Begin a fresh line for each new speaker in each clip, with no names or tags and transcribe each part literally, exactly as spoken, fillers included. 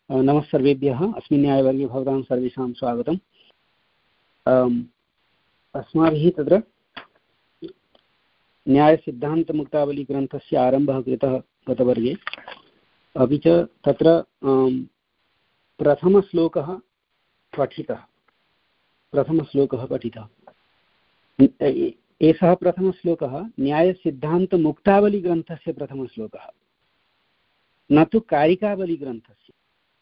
नमः सर्वेभ्यः। अस्मिन् न्यायवर्गे भवतां सर्वेषां स्वागतम्। अस्माभिः तत्र न्यायसिद्धान्तमुक्तावलीग्रन्थस्य आरम्भः कृतः गतवर्गे, अपि च तत्र प्रथमश्लोकः पठितः प्रथमश्लोकः पठितः एषः प्रथमश्लोकः न्यायसिद्धान्तमुक्तावलीग्रन्थस्य प्रथमश्लोकः, न तु कारिकावलीग्रन्थस्य।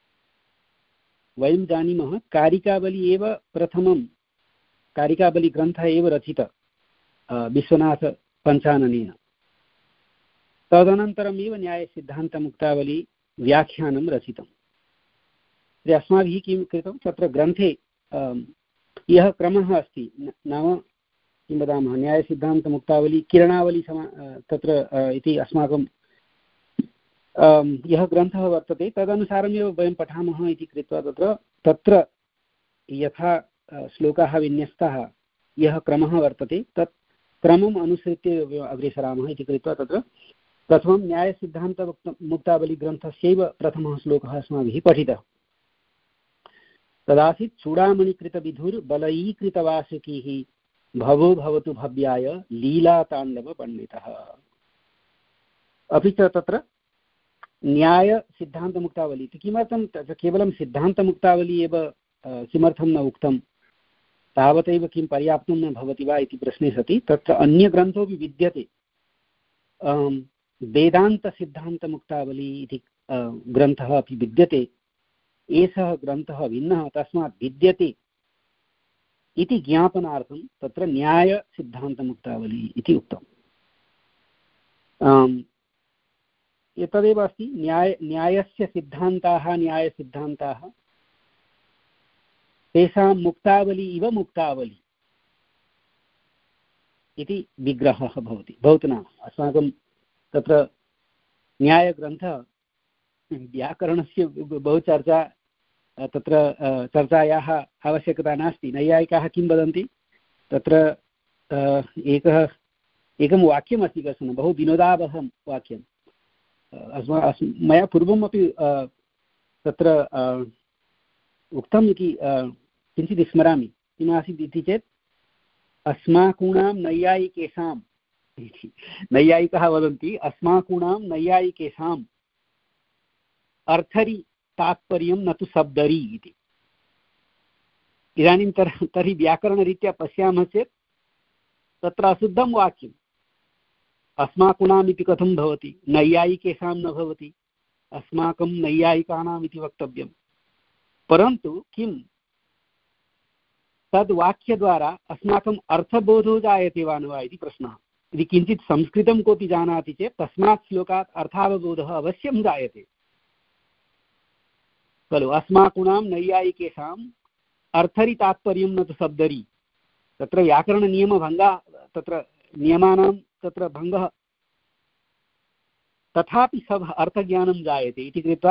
वयं जानीमः कारिकावली एव प्रथमं कारिकावलीग्रन्थः एव रचितः विश्वनाथपञ्चाननेन। तदनन्तरमेव न्यायसिद्धान्तमुक्तावली व्याख्यानं रचितम्। तर्हि अस्माभिः किं कृतं, तत्र ग्रन्थे यः क्रमः अस्ति, नाम किं वदामः, न्यायसिद्धान्तमुक्तावली किरणावली समा तत्र इति अस्माकं यः ग्रन्थः वर्तते तदनुसारमेव वयं पठामः इति कृत्वा तत्र तत्र यथा श्लोकाः विन्यस्ताः, यः क्रमः वर्तते तत् क्रमम् अनुसृत्य अग्रेसरामः इति कृत्वा तत्र प्रथमं न्यायसिद्धान्तमुक्तावलीग्रन्थस्यैव प्रथमः श्लोकः अस्माभिः पठितः। तदासीत् चूडामणिकृतविधुर्बलयीकृतवासुकीः भवो भवतु भव्याय लीलाताण्डवपण्डितः। अपि च तत्र न्यायसिद्धान्तमुक्तावली इति किमर्थं तत्र केवलं सिद्धान्तमुक्तावली एव किमर्थं न उक्तं, तावदेव किं पर्याप्तं न भवति वा इति प्रश्ने सति तत्र अन्यग्रन्थोऽपि विद्यते। वेदान्तसिद्धान्तमुक्तावली इति ग्रन्थः अपि विद्यते। एषः ग्रन्थः भिन्नः, तस्मात् भिद्यते इति ज्ञापनार्थं तत्र न्यायसिद्धान्तमुक्तावली इति उक्तम्। एतदेव अस्ति न्याय न्यायस्य सिद्धान्ताः न्यायसिद्धान्ताः तेषां मुक्तावली इव मुक्तावली इति विग्रहः भवति। भवतु नाम अस्माकं तत्र न्यायग्रन्थः व्याकरणस्य बहु चर्चा तत्र चर्चायाः आवश्यकता नास्ति। नैयायिकाः किं वदन्ति, तत्र एकः एकं वाक्यमस्ति कश्चन बहु विनोदावहं वाक्यम्। अस्मा अस् मया पूर्वमपि तत्र उक्तम् इति किञ्चित् स्मरामि। किमासीत् इति चेत् अस्माकूणां नैयायिकेषाम् इति नैयायिकाः वदन्ति, अस्माकूणां नैयायिकेषाम् अर्थरि तात्पर्यं न तु शब्दरी इति। इदानीं तर् तर्हि व्याकरणरीत्या पश्यामः चेत् तत्र अशुद्धं वाक्यम्। अस्माकूणाम् इति कथं भवति, नैयायिकेषां न भवति, अस्माकं नैयायिकानाम् इति वक्तव्यं। परन्तु किं तद् वाक्यद्वारा अस्माकम् अर्थबोधो जायते वा न वा इति प्रश्नः। यदि किञ्चित् संस्कृतं कोऽपि जानाति चेत् तस्मात् श्लोकात् अर्थावबोधः अवश्यं जायते खलु। अस्माकूणां नैयायिकेषाम् अर्थरि तात्पर्यं न तु शब्दरी। तत्र व्याकरणनियमभङ्गः, तत्र नियमानां तत्र भङ्गः, तथापि सब अर्थज्ञानं जायते इति कृत्वा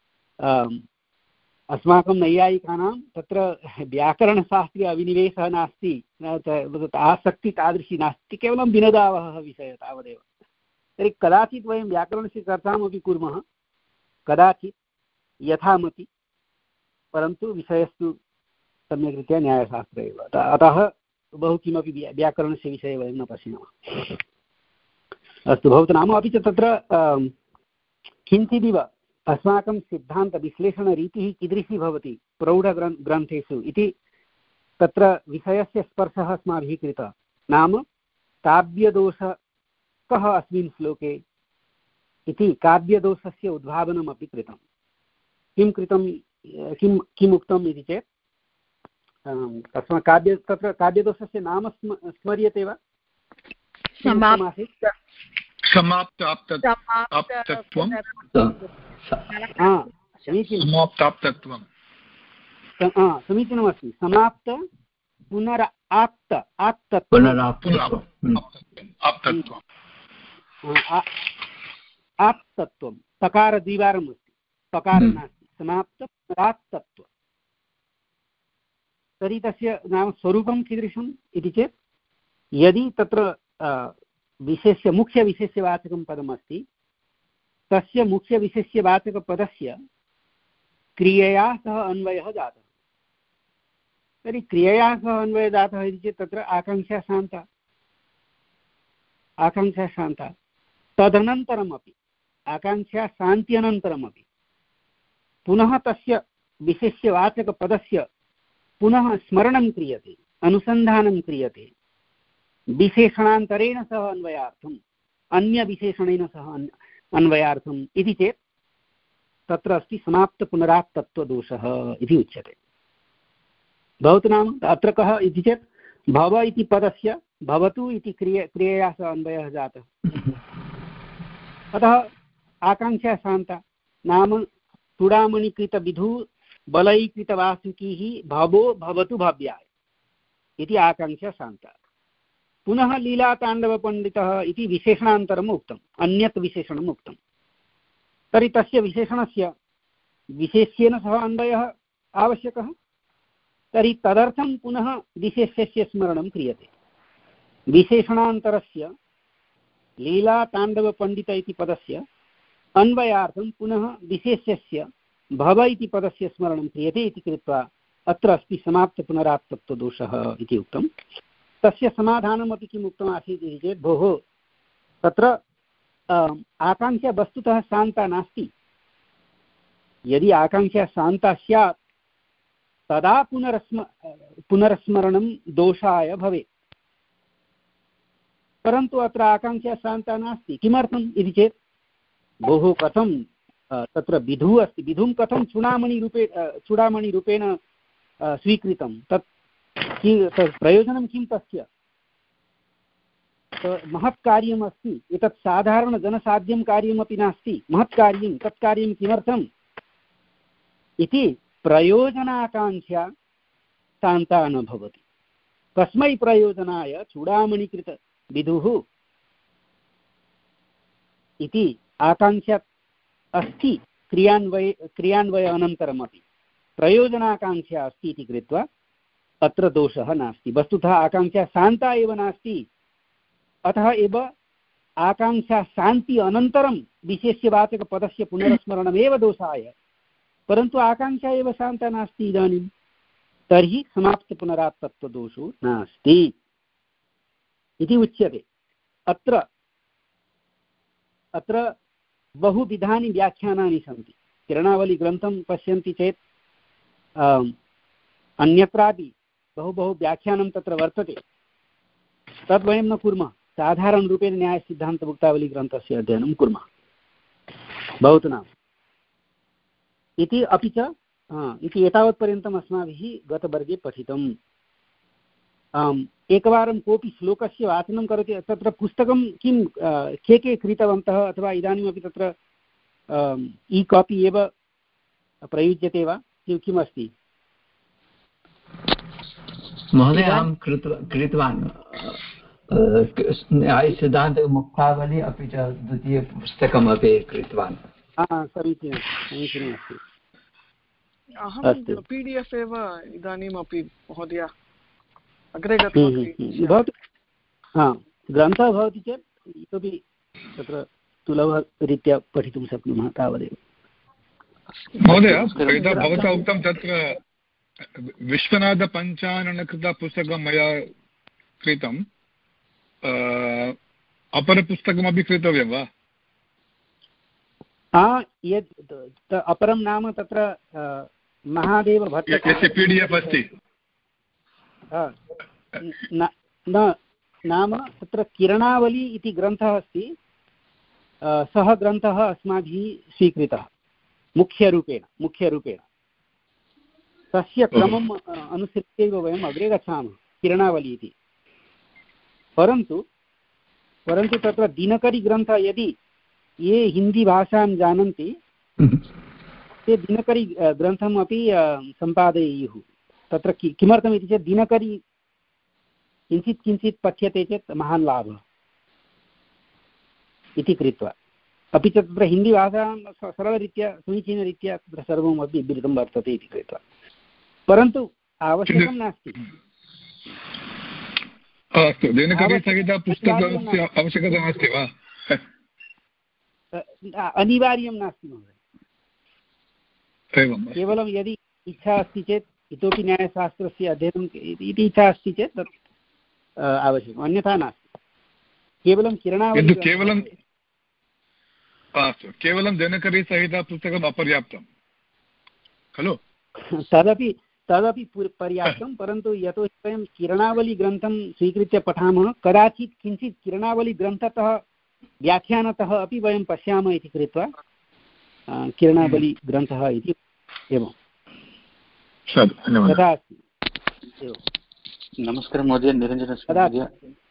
अस्माकं नैयायिकानां तत्र व्याकरणशास्त्रे अभिनिवेशः नास्ति, आसक्ति तादृशी नास्ति, केवलं विनोदावहः विषयः तावदेव। तर्हि कदाचित् वयं व्याकरणस्य चर्चामपि कुर्मः, कदाचित् यथामति, परन्तु विषयस्तु सम्यग्रीत्या न्यायशास्त्रे एव। अतः बहु किमपि व्याकरणस्य विषये वयं न पश्यामः। अस्तु, भवतु नाम। अपि च तत्र किञ्चिदिव अस्माकं सिद्धान्तविश्लेषणरीतिः कीदृशी भवति प्रौढग्रन् ग्रन्थेषु इति तत्र विषयस्य स्पर्शः अस्माभिः कृतः। नाम काव्यदोषः कः अस्मिन् श्लोके इति काव्यदोषस्य उद्भावनमपि कृतं। किं कृतं, किं किम् उक्तम् इति चेत् अस्माकं काव्य तत्र काव्यदोषस्य नाम स्म स्मर्यते वा? समीचीनमस्ति। समाप्त पुनराप्त आप्तत्वम् आप्तत्वं तकार द्विवारम् अस्ति, तकार नास्ति, समाप्त पुनराप्तत्वम्। तर्हि तस्य नाम स्वरूपं कीदृशम् इति चेत् यदि तत्र विशेष्य मुख्यविशेष्यवाचकं पदमस्ति, तस्य मुख्यविशेष्यवाचकपदस्य क्रियया सह अन्वयः जातः। तर्हि क्रियया सह अन्वयः जातः इति चेत् तत्र आकाङ्क्षा शान्ता आकाङ्क्षा शान्ता तदनन्तरमपि आकाङ्क्षा शान्त्यनन्तरमपि पुनः तस्य विशेष्यवाचकपदस्य पुनः स्मरणं क्रियते, अनुसन्धानं क्रियते विशेषणान्तरेण सह अन्वयार्थम्, अन्यविशेषणेन सह अन्वयार्थम् इति चेत् तत्र अस्ति समाप्तपुनरात्तत्वदोषः इति उच्यते। भवतु नाम अत्र कः इति चेत् भव इति पदस्य भवतु इति क्रिय क्रियया सह अन्वयः जातः। अतः आकाङ्क्षा शान्ता नाम चूडामणिकृतविधु बलैकृतवासुकीः भवो भवतु भव्याय इति आकाङ्क्षा शान्ता। पुनः लीलाताण्डवपण्डितः इति विशेषणान्तरम् उक्तम्, अन्यत् विशेषणम् उक्तं। तर्हि तस्य विशेषणस्य विशेष्येन सह अन्वयः आवश्यकः। तर्हि तदर्थं पुनः विशेष्यस्य स्मरणं क्रियते। विशेषणान्तरस्य लीलाताण्डवपण्डित इति पदस्य अन्वयार्थं पुनः विशेष्यस्य भव इति पदस्य स्मरणं क्रियते इति कृत्वा अत्र अस्ति समाप्तपुनरात्तत्वदोषः इति उक्तं। तस्य समाधानमपि किम् उक्तमासीत् इति चेत् भोः तत्र आकाङ्क्षा वस्तुतः शान्ता नास्ति। यदि आकाङ्क्षा शान्ता स्यात् तदा पुनरस्म पुनर्स्मरणं दोषाय भवेत्, परन्तु अत्र आकाङ्क्षा शान्ता नास्ति। किमर्थम् इति चेत् भोः कथं तत्र विधुः अस्ति, विधुं कथं चूडामणिरूपे चूडामणिरूपेण स्वीकृतं, तत् तत् प्रयोजनं किं तस्य? महत् कार्यम् अस्ति, एतत् साधारणजनसाध्यं कार्यमपि नास्ति, महत् कार्यं। तत् कार्यं किमर्थम् इति प्रयोजनाकाङ्क्षा शान्ता न भवति। कस्मै प्रयोजनाय? चूडामणिकृतविधुः इति आकाङ्क्षा अस्ति क्रियान्वय क्रियान्वय अनन्तरमपि प्रयोजनाकाङ्क्षा अस्ति इति कृत्वा अत्र दोषः नास्ति। वस्तुतः आकाङ्क्षा शान्ता एव नास्ति, अतः एव आकाङ्क्षा शान्ति अनन्तरं विशेष्यवाचकपदस्य पुनरस्मरणमेव दोषाय, परन्तु आकाङ्क्षा एव शान्ता नास्ति इदानीं। तर्हि समाप्तपुनरात्तत्वदोषो नास्ति इति उच्यते। अत्र अत्र बहुविधानि व्याख्यानानि सन्ति। किरणावलीग्रन्थं पश्यन्ति चेत् अन्यत्रापि बहु बहु व्याख्यानं तत्र वर्तते। तद् वयं न कुर्मः, साधारणरूपेण न्यायसिद्धान्तमुक्तावलीग्रन्थस्य अध्ययनं कुर्मः। भवतु नाम इति अपि च इति एतावत्पर्यन्तम् अस्माभिः गतवर्गे पठितम्। आम्, एकवारं कोऽपि श्लोकस्य वाचनं करोति। तत्र पुस्तकं किं के के क्रीतवन्तः अथवा इदानीमपि तत्र ई कापी एव प्रयुज्यते वा, किमस्ति?
महोदय अहं कृतवान् न्यायसिद्धान्तमुक्तावली अपि च द्वितीयपुस्तकमपि कृतवान्।
समीचीनं समीचीनम् अस्ति।
अहं पी डि एफ् एव इदानीमपि महोदय अग्रे
भवतु। हा, ग्रन्थः भवति चेत् इतोपि तत्र सुलभरीत्या पठितुं शक्नुमः तावदेव।
महोदय यदा भवता उक्तं तत्र विश्वनाथपञ्चाननकृतपुस्तकं मया क्रीतं, अपरपुस्तकमपि क्रेतव्यं वा?
यद् अपरं नाम तत्र महादेवभट्टस्य
पी डि एफ् अस्ति
न, नाम तत्र किरणावली इति ग्रन्थः अस्ति। सः ग्रन्थः अस्माभिः स्वीकृतः मुख्यरूपेण मुख्यरूपेण तस्य क्रमम् अनुसृत्य एव वयम् अग्रे गच्छामः, किरणावली इति। परन्तु परन्तु तत्र दिनकरीग्रन्थः यदि ये हिन्दीभाषां जानन्ति ते दिनकरी ग्रन्थम् अपि सम्पादयेयुः। तत्र किमर्थमिति चेत् दिनकरी किञ्चित् किञ्चित् पठ्यते चेत् महान् लाभः इति कृत्वा। अपि च तत्र हिन्दीभाषां सरलरीत्या समीचीनरीत्या तत्र सर्वमपि विवृतं वर्तते इति कृत्वा, परन्तु आवश्यकं नास्ति।
अस्तु, दिनकरीसहितपुस्तकस्य आवश्यकता नास्ति वा?
अनिवार्यं नास्ति महोदय। केवलं यदि इच्छा अस्ति चेत् इतोपि न्यायशास्त्रस्य अध्ययनम् इति इच्छा अस्ति चेत् तत् आवश्यकम्, अन्यथा नास्ति। केवलं किरणावली
केवलं अस्तु केवलं दिनकरीसहितपुस्तकम् अपर्याप्तं खलु?
तदपि तदपि पर्याप्तं, परन्तु यतो हि वयं किरणावलीग्रन्थं स्वीकृत्य पठामः, कदाचित् किञ्चित् किरणावलीग्रन्थतः व्याख्यानतः अपि वयं पश्यामः इति कृत्वा किरणावलीग्रन्थः इति एवं तथा अस्ति।
नमस्कारः महोदय, निरञ्जनस्य महोदय।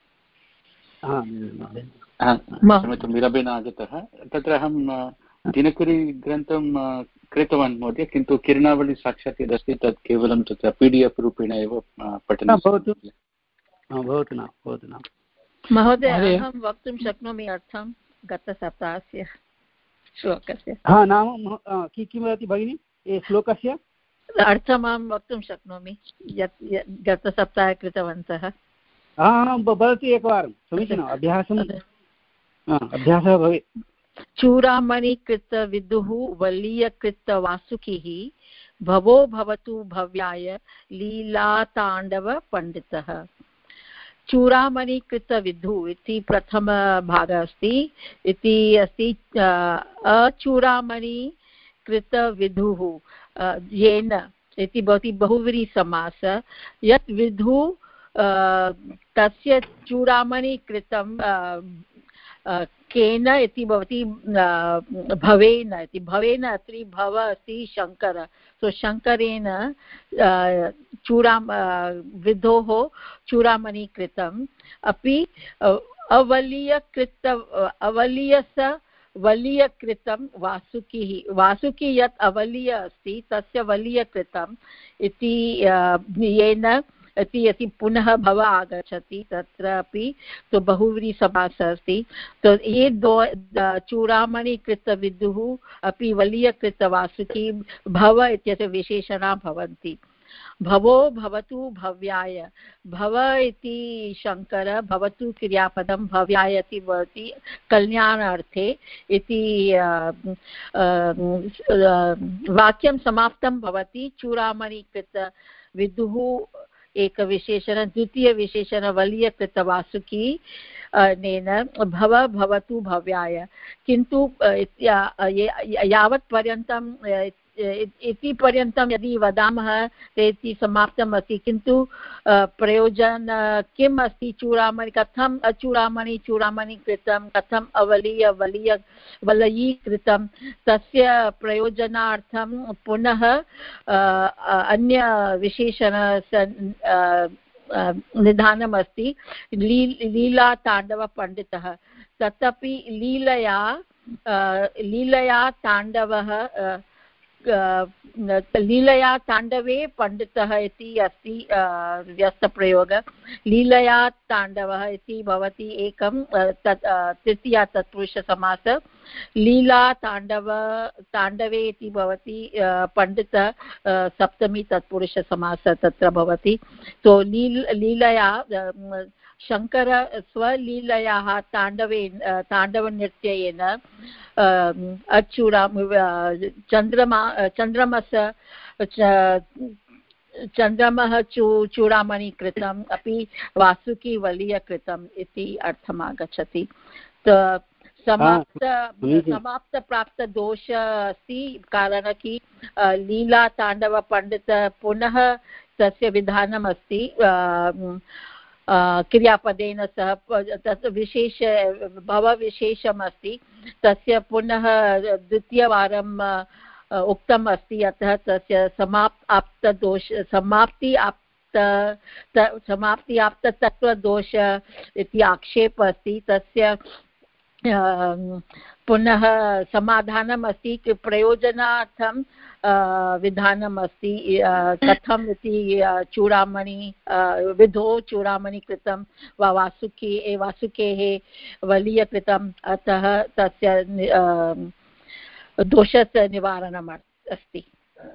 मीराबेन आगतः तत्र अहं दिनकरीग्रन्थं कृतवान् महोदय, किन्तु किरणावली साक्षात् यदस्ति तत् केवलं तत्र पी डि एफ् रूपेण एव पठनं
भवतु भवतु न भवतु न
महोदय। अहं वक्तुं शक्नोमि अर्थं गतसप्ताहस्य श्लोकस्य।
हा नाम किं वदति भगिनि श्लोकस्य
अर्थम् अहं वक्तुं शक्नोमि यत् गतसप्ताहे कृतवन्तः।
हा वदतु एकवारं, समीचीनम्, अभ्यासम् अभ्यासः भवेत्।
चूडामणिकृत विदुः वलीयकृत वासुकिः भवो भवतु भव्याय लीलाताण्डव पंडितः। चूडामणिकृत विदुः इति प्रथमभागः अस्ति, इति अस्ति अचूडामणिकृत विदुः येन इति भवति बहुव्रीहि समास। यत् विदुः तस्य चूडामणिकृतं केन इति भवति भवेन इति, भवेन अत्र भव अस्ति शङ्कर, सो शङ्करेण चूडां विदोः चूडामणिकृतम् अपि अवलीयकृत अवलीयस्य वलीयकृतं वासुकिः। वासुकी यत् अवलीय अस्ति तस्य वलीयकृतम् इति येन इति यदि पुनः भव आगच्छति तत्रापि तो बहुव्रीहि समासः अस्ति। तो ये दो चूडामणिकृत विदुः अपि वलीयकृत वासुकी भव इत्यस्य विशेषणा भवन्ति। भवो भवतु भव्याय, भव इति शङ्कर, भवतु क्रियापदं, भव्याय इति भवति कल्याणार्थे इति वाक्यं समाप्तं भवति। चूडामणिकृत विदुः एकविशेषण, द्वितीयविशेषण वलीयकृत वासुकी नेन भव भवतु भव्याय। किन्तु यावत् पर्यन्तं इति पर्यन्तं यदि वदामः तेति समाप्तम् अस्ति, किन्तु प्रयोजन किम् अस्ति? चूडामणि कथम् अचूडामणि चूडामणि कृतं, कथम् अवलीय वलीय वलयीकृतं, तस्य प्रयोजनार्थं पुनः अन्य विशेषण निधानम् अस्ति। ली लीलाताण्डवपण्डितः, तदपि लीलया लीलया ताण्डवः लीलया ताण्डवे पंडितः इति अस्ति व्यस्तप्रयोगः। लीलया ताण्डवः इति भवति एकं तृतीया तत्पुरुषसमासः। लीला ताण्डव ताण्डवे इति भवति पंडित सप्तमी तत्पुरुषसमासः तत्र भवति। तो लील लीलया शङ्कर स्वलीलयाः ताण्डवे ताण्डवनृत्येन अचूडा चन्द्रमा चन्द्रमस चन्द्रमः चू चूडामणिकृतम् अपि वासुकी वलीयकृतम् इति अर्थम् आगच्छति। समाप्त समाप्त प्राप्त दोष अस्ति, कारण कि लीला ताण्डव पंडित पुनः तस्य विधानम् अस्ति क्रियापदेन सह, तत् विशेष भवविशेषम् अस्ति, तस्य पुनः द्वितीयवारम् उक्तम् अस्ति। अतः तस्य समाप्त आप्त दोष समाप्ति आप्त समाप्ति आप्त तत्त्वदोष इति आक्षेपः अस्ति। तस्य पुनः समाधानम् अस्ति, प्रयोजनार्थं विधानम् अस्ति। कथम् इति चूडामणि विधो चूडामणि कृतं वा वासुकी वासुकेः वलीयकृतम्, अतः तस्य दोषस्य निवारणम् अस्ति।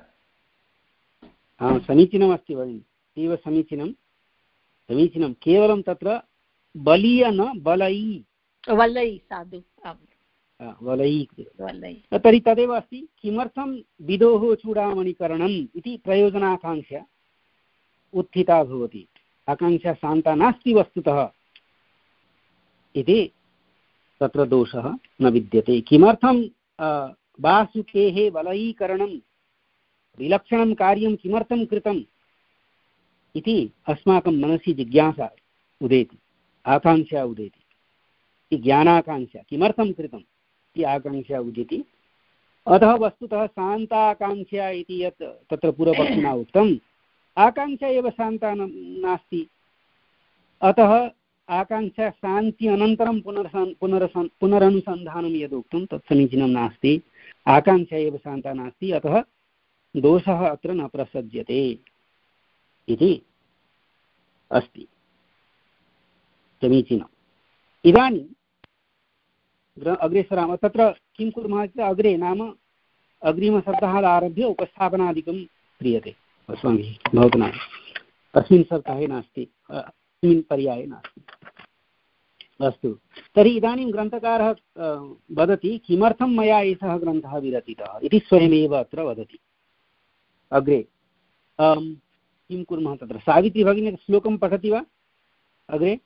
समीचीनमस्ति भगिनि, अतीव समीचीनं समीचीनं। केवलं तत्र बलीय न बलयी,
वलयी साधु
वलयीकृतं। तर्हि तदेव अस्ति, किमर्थं विदोः चूडामणिकरणम् इति प्रयोजनाकाङ्क्षा उत्थिता भवति, आकाङ्क्षा शान्ता नास्ति वस्तुतः इति तत्र दोषः न विद्यते। किमर्थं वासुकेः वलयीकरणं विलक्षणं कार्यं किमर्थं कृतम् इति अस्माकं मनसि जिज्ञासा उदेति, आकाङ्क्षा उदेति, ज्ञानाकाङ्क्षा किमर्थं कृतम् इति आकाङ्क्षा उदेति। अतः वस्तुतः शान्ताकाङ्क्षा इति यत् तत्र पूर्वपक्षिणा उक्तम्, आकाङ्क्षा एव शान्ता नास्ति, अतः आकाङ्क्षा शान्ति अनन्तरं पुनर् पुनरसन् पुनरनुसन्धानं यदुक्तं तत् समीचीनं नास्ति, आकाङ्क्षा एव शान्ता नास्ति, अतः दोषः अत्र न प्रसज्यते इति अस्ति, समीचीनम्। इदानीं अग्रे सरामः। तत्र किं कुर्मः चेत् अग्रे नाम अग्रिमसप्ताहात् आरभ्य उपस्थापनादिकं क्रियते अस्माभिः, भवतु नाम अस्मिन् सप्ताहे नास्ति, अस्मिन् पर्याये नास्ति। अस्तु, तर्हि इदानीं ग्रन्थकारः वदति किमर्थं मया एषः ग्रन्थः विरचितः इति स्वयमेव अत्र वदति। अग्रे किं कुर्मः, तत्र सावित्री भगिनी श्लोकं पठति वा अग्रे?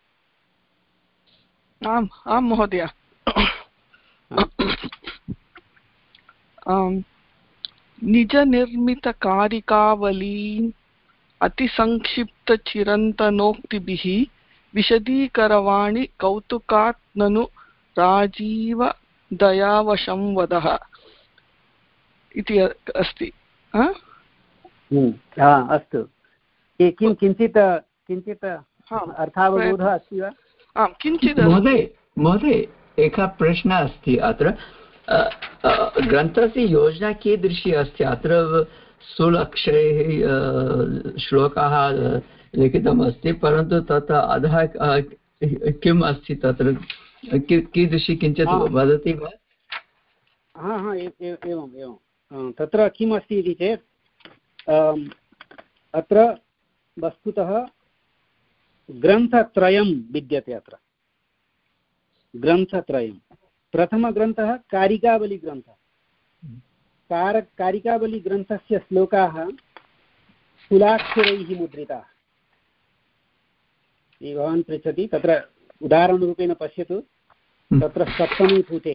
आम् आं महोदय। निजनिर्मितकारिकावलीम् अतिसंक्षिप्तचिरन्तनोक्तिभिः विशदीकरवाणि कौतुकात् ननु राजीवदयावशं वदः इति अस्ति।
अस्तु, किं किञ्चित् किञ्चित् अर्थावबोधः अस्ति वा?
आम्, किञ्चित्।
महोदय महोदय एकः प्रश्नः अस्ति अत्र। ग्रन्थस्य योजना कीदृशी अस्ति? अत्र स्थूलाक्षरैः श्लोकाः लिखितम् अस्ति, परन्तु तत् अधः किम् अस्ति तत्र कीदृशी किञ्चित् वदति वा?
हा हा एवम् एवं तत्र किम् अस्ति इति चेत् अत्र वस्तुतः ग्रन्थत्रयं विद्यते। अत्र ग्रन्थत्रयं, प्रथमग्रन्थः कारिकावलीग्रन्थः। कार कारिकावलीग्रन्थस्य श्लोकाः स्थूलाक्षरैः मुद्रिताः। भवान् पृच्छति, तत्र उदाहरणरूपेण पश्यतु, तत्र सप्तमे पुटे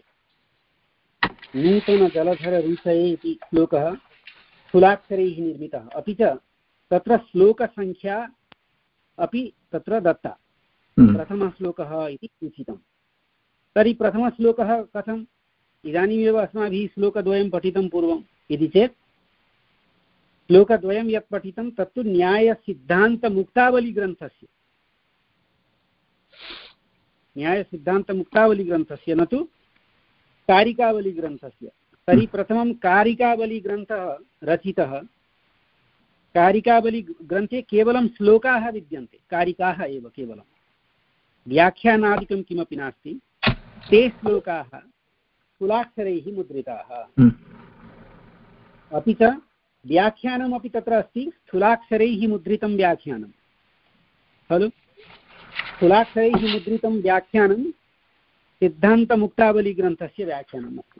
नूतनजलधररुचये इति श्लोकः स्थूलाक्षरैः निर्मितः, अपि च तत्र श्लोकसङ्ख्या अपि तत्र दत्ता, प्रथमश्लोकः इति सूचितं। तर्हि प्रथमश्लोकः कथम्? इदानीमेव अस्माभिः श्लोकद्वयं पठितं पूर्वम् इति चेत् श्लोकद्वयं यत् पठितं तत्तु न्यायसिद्धान्तमुक्तावलीग्रन्थस्य न्यायसिद्धान्तमुक्तावलीग्रन्थस्य न तु कारिकावलीग्रन्थस्य। तर्हि प्रथमं कारिकावलीग्रन्थः रचितः। कारिकावलीग्रन्थे केवलं श्लोकाः विद्यन्ते, कारिकाः एव केवलं, व्याख्यानादिकं किमपि नास्ति। ते श्लोकाः स्थूलाक्षरैः मुद्रिताः, अपि च व्याख्यानमपि तत्र अस्ति, स्थूलाक्षरैः मुद्रितं व्याख्यानं खलु। स्थूलाक्षरैः मुद्रितं व्याख्यानं सिद्धान्तमुक्तावलीग्रन्थस्य व्याख्यानम् अस्ति।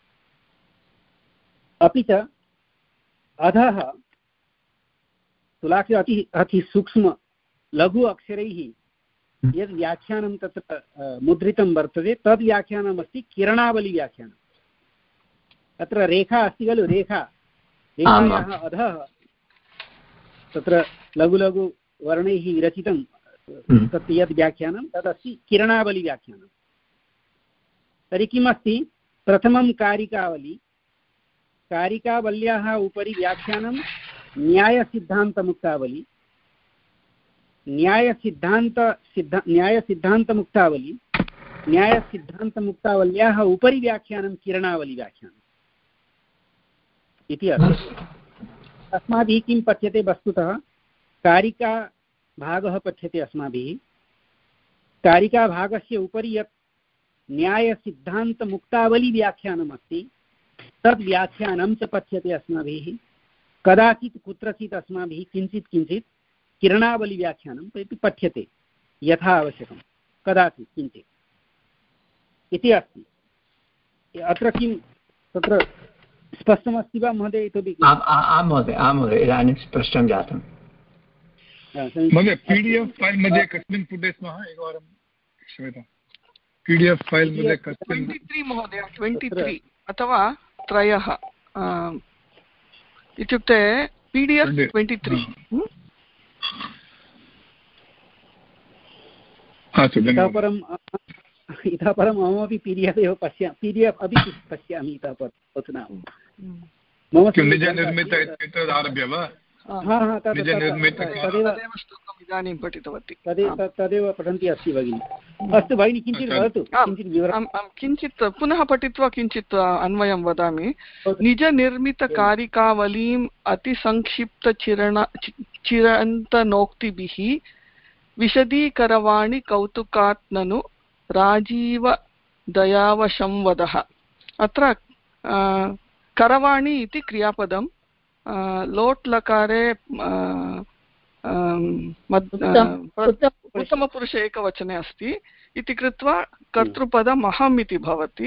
अपि च अधः स्थूलाक्षर अति अति सूक्ष्म लघु अक्षरैः यद् व्याख्यानं तत्र मुद्रितं वर्तते तद् व्याख्यानमस्ति किरणावलीव्याख्यानं। तत्र रेखा अस्ति खलु, रेखा रेखायाः अधः तत्र लघु लघु वर्णैः विरचितं तत् यद् व्याख्यानं तदस्ति किरणावलीव्याख्यानं। तर्हि किमस्ति? प्रथमं कारिकावली, कारिकावल्याः उपरि व्याख्यानं न्यायसिद्धान्तमुक्तावली, न्यायसिद्धान्त सिद्ध न्यायसिद्धान्तमुक्तावली, न्यायसिद्धान्तमुक्तावल्याः उपरि व्याख्यानं किरणावलीव्याख्यानम् इति अस्ति। अस्माभिः किं पठ्यते? वस्तुतः कारिकाभागः पठ्यते अस्माभिः। कारिकाभागस्य उपरि यत् न्यायसिद्धान्तमुक्तावलीव्याख्यानम् अस्ति तद् व्याख्यानं च पठ्यते अस्माभिः। कदाचित् कुत्रचित् अस्माभिः किञ्चित् किञ्चित् किरणावलीव्याख्यानं पठ्यते यथा आवश्यकं, कदाचित् किञ्चित् इति अस्ति। अत्र किं तत्र स्पष्टमस्ति वा महोदय? इतोपि
आं महोदय आं महोदय इदानीं स्पष्टं जातं
महोदय। पी डि एफ् फैल् मध्ये कस्मिन् पुटे स्मः एकवारं क्षम्यतां? पी डि एफ् फैल् मध्ये कस्मिन्?
ट्वेण्टि त्री महोदय, ट्वेण्टि त्री अथवा त्रयः इत्युक्ते P D F twenty three.
इतः परम् इतः परम् अहमपि पी डि एफ् एव पश्यामि, पी डि एफ् अपि पश्यामि इतः परं। मम
निजनिर्मित इत्येतद् आरभ्य वा?
इदानीं पठितवती,
तदेव पठन्ती अस्ति भगिनि। अस्तु भगिनि, किञ्चित् वदतु, किञ्चित् विवरणं।
किञ्चित् पुनः पठित्वा किञ्चित् अन्वयं वदामि। निजनिर्मितकारिकावलीम् अतिसंक्षिप्तचिरण चिरन्तनोक्तिभिः विशदीकरवाणि कौतुकात् ननु राजीवदयावशं वदः। अत्र करवाणि इति क्रियापदं लोट् लकारे उत्तमपुरुष एकवचने अस्ति इति कृत्वा कर्तृपदम् अहम् इति भवति।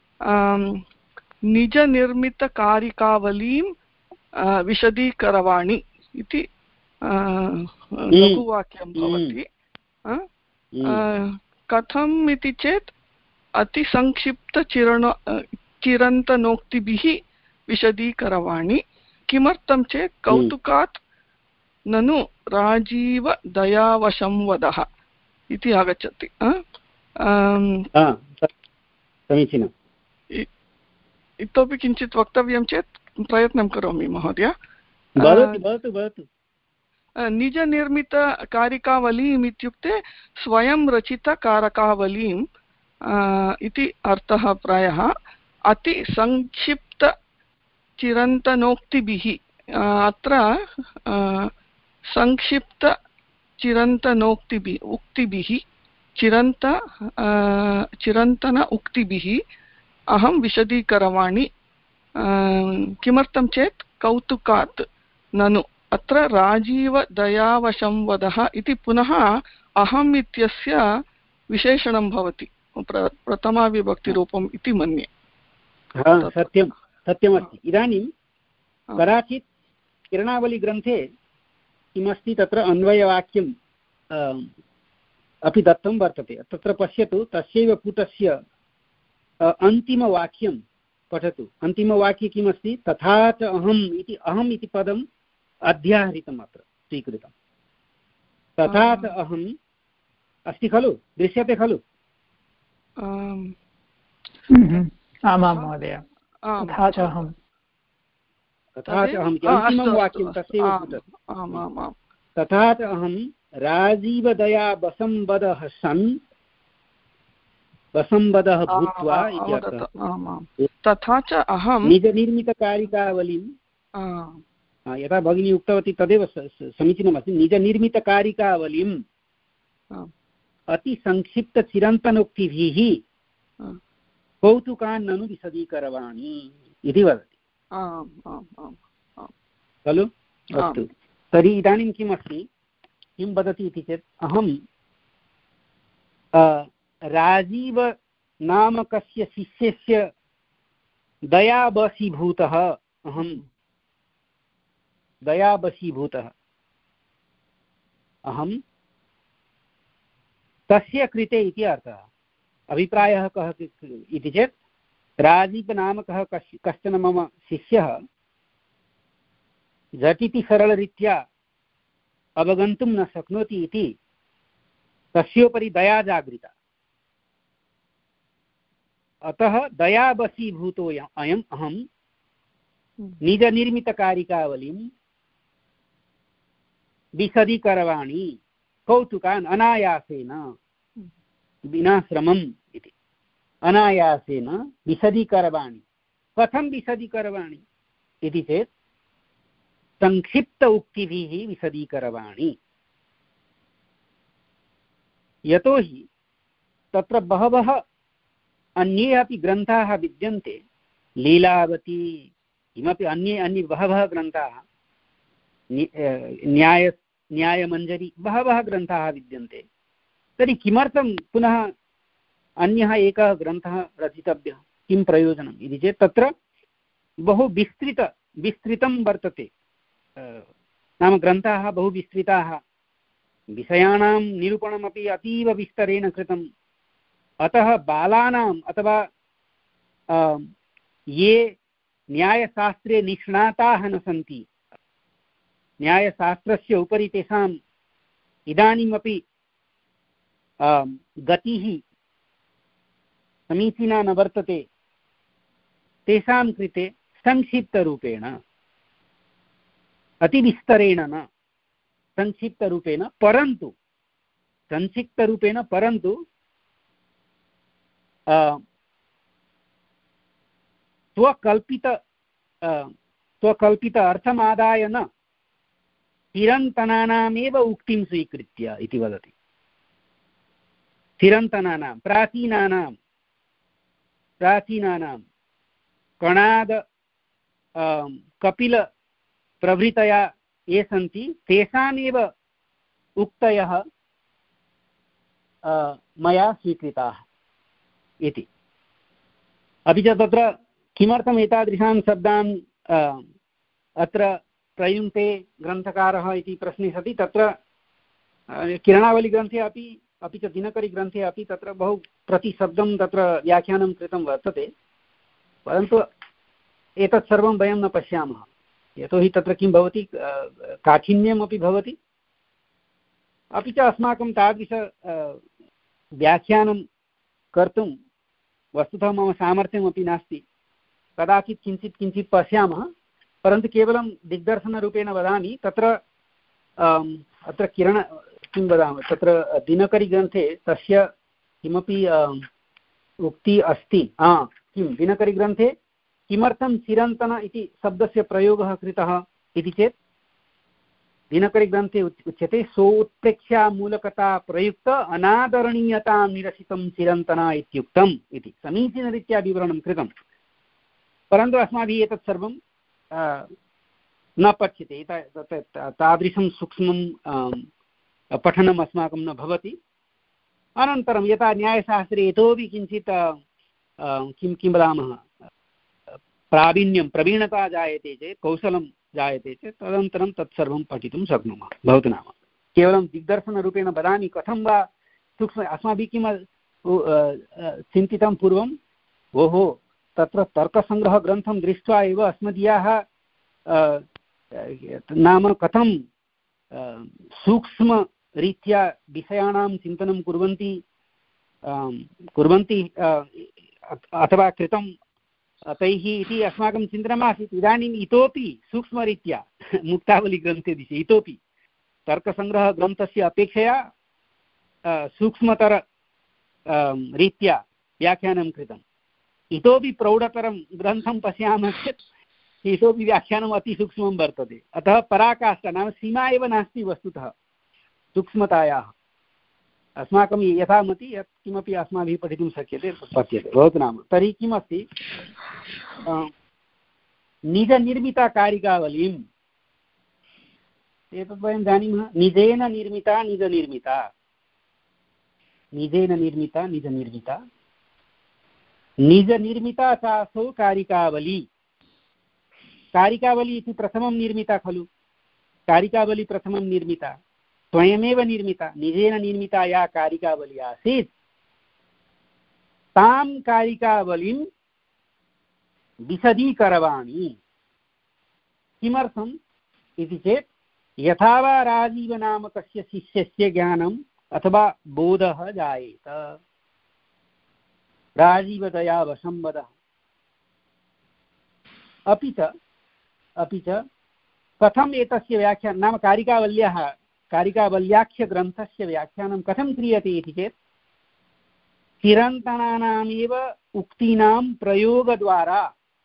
निजनिर्मितकारिकावलीं विशदीकरवाणि इति लघुवाक्यं भवति। कथम् इति चेत् अतिसंक्षिप्तचिरण चिरन्तनोक्तिभिः विशदीकरवाणि। किमर्थं चेत् कौतुकात् ननु राजीवदयावशं वदः इति आगच्छति।
समीचीनम्।
इतोपि किञ्चित् वक्तव्यं चेत् प्रयत्नं करोमि महोदय। निजनिर्मितकारिकावलीम् इत्युक्ते स्वयं रचितकारकावलीम् इति अर्थः प्रायः। अतिसंक्षिप्तचिरन्तनोक्तिभिः, अत्र संक्षिप्तचिरन्तनोक्तिभिः उक्तिभिः चिरन्त चिरन्तन उक्तिभिः अहं विशदीकरवाणि। किमर्थं चेत् कौतुकात् ननु, अत्र राजीवदयावशं वदः इति पुनः अहम् इत्यस्य विशेषणं भवति, प्रथमाविभक्तिरूपम् इति मन्ये।
सत्यं सत्यमस्ति। इदानीं कदाचित् किरणावलीग्रन्थे किमस्ति, तत्र अन्वयवाक्यं अपि दत्तं वर्तते। तत्र पश्यतु, तस्यैव पुटस्य अन्तिमवाक्यं पठतु। अन्तिमवाक्ये किमस्ति? तथा च अहम् इति अहम् इति पदम् अध्याहृतम् अत्र स्वीकृतं। तथा च अहम् अस्ति खलु, दृश्यते खलु?
आमां महोदय, तथा च अहं
तथा च अहम् अन्तिमं वाक्यं तस्यैव पुटस्य। तथा च अहं राजीवदया वसंवदः सन् वसंवदः भूत्वा इत्यर्थः।
तथा च अहं
निजनिर्मितकारिकावलीं, यथा भगिनी उक्तवती तदेव समीचीनमस्ति। निजनिर्मितकारिकावलीम् अतिसंक्षिप्तचिरन्तनोक्तिभिः कौतुकान् ननु विशदीकरवाणि इति वदति खलु? अस्तु, तर्हि इदानीं किमस्ति, किं वदति इति चेत् अहं राजीवनामकस्य शिष्यस्य दयावशीभूतः अहं दयावशीभूतः अहं तस्य कृते इति अर्थः। अभिप्रायः कः इति चेत् राजीवनामकः कश्चन मम शिष्यः झटिति सरलरीत्या अवगन्तुं न शक्नोति इति तस्योपरि दया जागृता। अतः दयावशीभूतो अयम् अहं निजनिर्मितकारिकावलीं विशदीकरवाणि कौतुकान् अनायासेन विना श्रमम् इति। अनायासेन विशदीकरवाणि। कथं विशदीकरवाणि इति चेत् संक्षिप्त उक्तिभिः विशदीकरवाणि। यतोहि तत्र बहवः अन्ये अपि ग्रन्थाः विद्यन्ते, लीलावती किमपि अन्ये अन्ये बहवः ग्रन्थाः, न्याय न्यायमञ्जरी बहवः ग्रन्थाः विद्यन्ते। तर्हि किमर्थं पुनः अन्यः एकः ग्रन्थः रचितव्यः? किं प्रयोजनम् इति चेत् तत्र बहु विस्तृत विस्तृतं वर्तते, नाम ग्रन्थाः बहु विस्तृताः, विषयाणां निरूपणमपि अतीव विस्तरेण कृतम्। अतः बालानाम् अथवा ये न्यायशास्त्रे निष्णाताः न सन्ति, न्यायशास्त्रस्य उपरि तेषाम् इदानीमपि गतिः समीचीना न वर्तते, तेषां कृते संक्षिप्तरूपेण, अतिविस्तरेण न, संक्षिप्तरूपेण परन्तु संक्षिप्तरूपेण परन्तु स्वकल्पित स्वकल्पित अर्थमादाय न, चिरन्तनानामेव उक्तिं स्वीकृत्य इति वदति। चिरन्तनानां प्राचीनानां प्राचीनानां कणाद कपिल प्रभृतया ये सन्ति तेषामेव उक्तयः मया स्वीकृताः इति। अपि च तत्र किमर्थम् एतादृशान् शब्दान् अत्र प्रयुङ्क्ते ग्रन्थकारः इति प्रश्ने सति, तत्र किरणावलिग्रन्थे अपि अपि च दिनकरीग्रन्थे अपि तत्र बहु प्रतिशब्दं तत्र व्याख्यानं कृतं वर्तते, परन्तु एतत् सर्वं वयं न पश्यामः, यतोहि तत्र किं भवति, काठिन्यमपि भवति, अपि च अस्माकं तादृश व्याख्यानं कर्तुं वस्तुतः मम सामर्थ्यमपि नास्ति। कदाचित् किञ्चित् किञ्चित् पश्यामः, परन्तु केवलं दिग्दर्शनरूपेण वदामि। तत्र अत्र किरण किं वदामः, तत्र दिनकरीग्रन्थे तस्य किमपि उक्ति अस्ति। किं दिनकरीग्रन्थे किमर्थं चिरन्तन इति शब्दस्य प्रयोगः कृतः इति चेत्, दिनकरीग्रन्थे उच्यते सोत्प्रेक्ष्यामूलकता प्रयुक्त अनादरणीयतां निरसितं चिरन्तन इत्युक्तम् इति समीचीनरीत्या विवरणं कृतं, परन्तु अस्माभिः एतत् सर्वं न पठ्यते। तादृशं सूक्ष्मं पठनम् अस्माकं न भवति। अनन्तरं यथा न्यायशास्त्रे इतोपि किञ्चित् किं किं वदामः, प्रावीण्यं प्रवीणता जायते चेत्, कौशलं जायते चेत् तदनन्तरं तत्सर्वं पठितुं शक्नुमः। भवतु नाम केवलं दिग्दर्शनरूपेण वदामि, कथं वा सूक्ष्म अस्माभिः किं चिन्तितं पूर्वम्, ओहो तत्र तर्कसङ्ग्रहग्रन्थं दृष्ट्वा एव अस्मदीयाः नाम कथं सूक्ष्मरीत्या विषयाणां चिन्तनं कुर्वन्ति कुर्वन्ति अथवा कृतं तैः इति अस्माकं चिन्तनमासीत्। इदानीम् इतोपि सूक्ष्मरीत्या मुक्तावलीग्रन्थे दिशि इतोपि तर्कसङ्ग्रहग्रन्थस्य अपेक्षया सूक्ष्मतर रीत्या व्याख्यानं कृतम्। इतोपि प्रौढतरं ग्रन्थं पश्यामः चेत् इतोपि व्याख्यानम् अतिसूक्ष्मं वर्तते। अतः पराकाष्ठा नाम सीमा एव नास्ति वस्तुतः सूक्ष्मतायाः। अस्माकं यथामति यत् किमपि अस्माभिः पठितुं शक्यते पठ्यते। भवतु नाम तर्हि किमस्ति, निजनिर्मिता कारिकावलीम् एतत् वयं जानीमः। निजेन निर्मिता निजनिर्मिता, निजेन निर्मिता निजनिर्मिता, निजनिर्मिता चासौ कारिकावली। कारिकावली इति प्रथमं निर्मिता खलु, कारिकावली प्रथमं निर्मिता, स्वयमेव निर्मिता, निजेन निर्मिता या कारिकावली आसीत् तां कारिकावलीं विशदीकरवाणि। किमर्थम् इति चेत् यथा वा राजीवनामकस्य शिष्यस्य ज्ञानम् अथवा बोधः जायेत, राजीवदया वशंवदः। अपि च अपि च कथम् एतस्य व्याख्यानं नाम कारिकावल्याः कारिकावल्याख्यग्रन्थस्य व्याख्यानं कथं क्रियते इति चेत् चिरन्तनानामेव उक्तीनां प्रयोगद्वारा,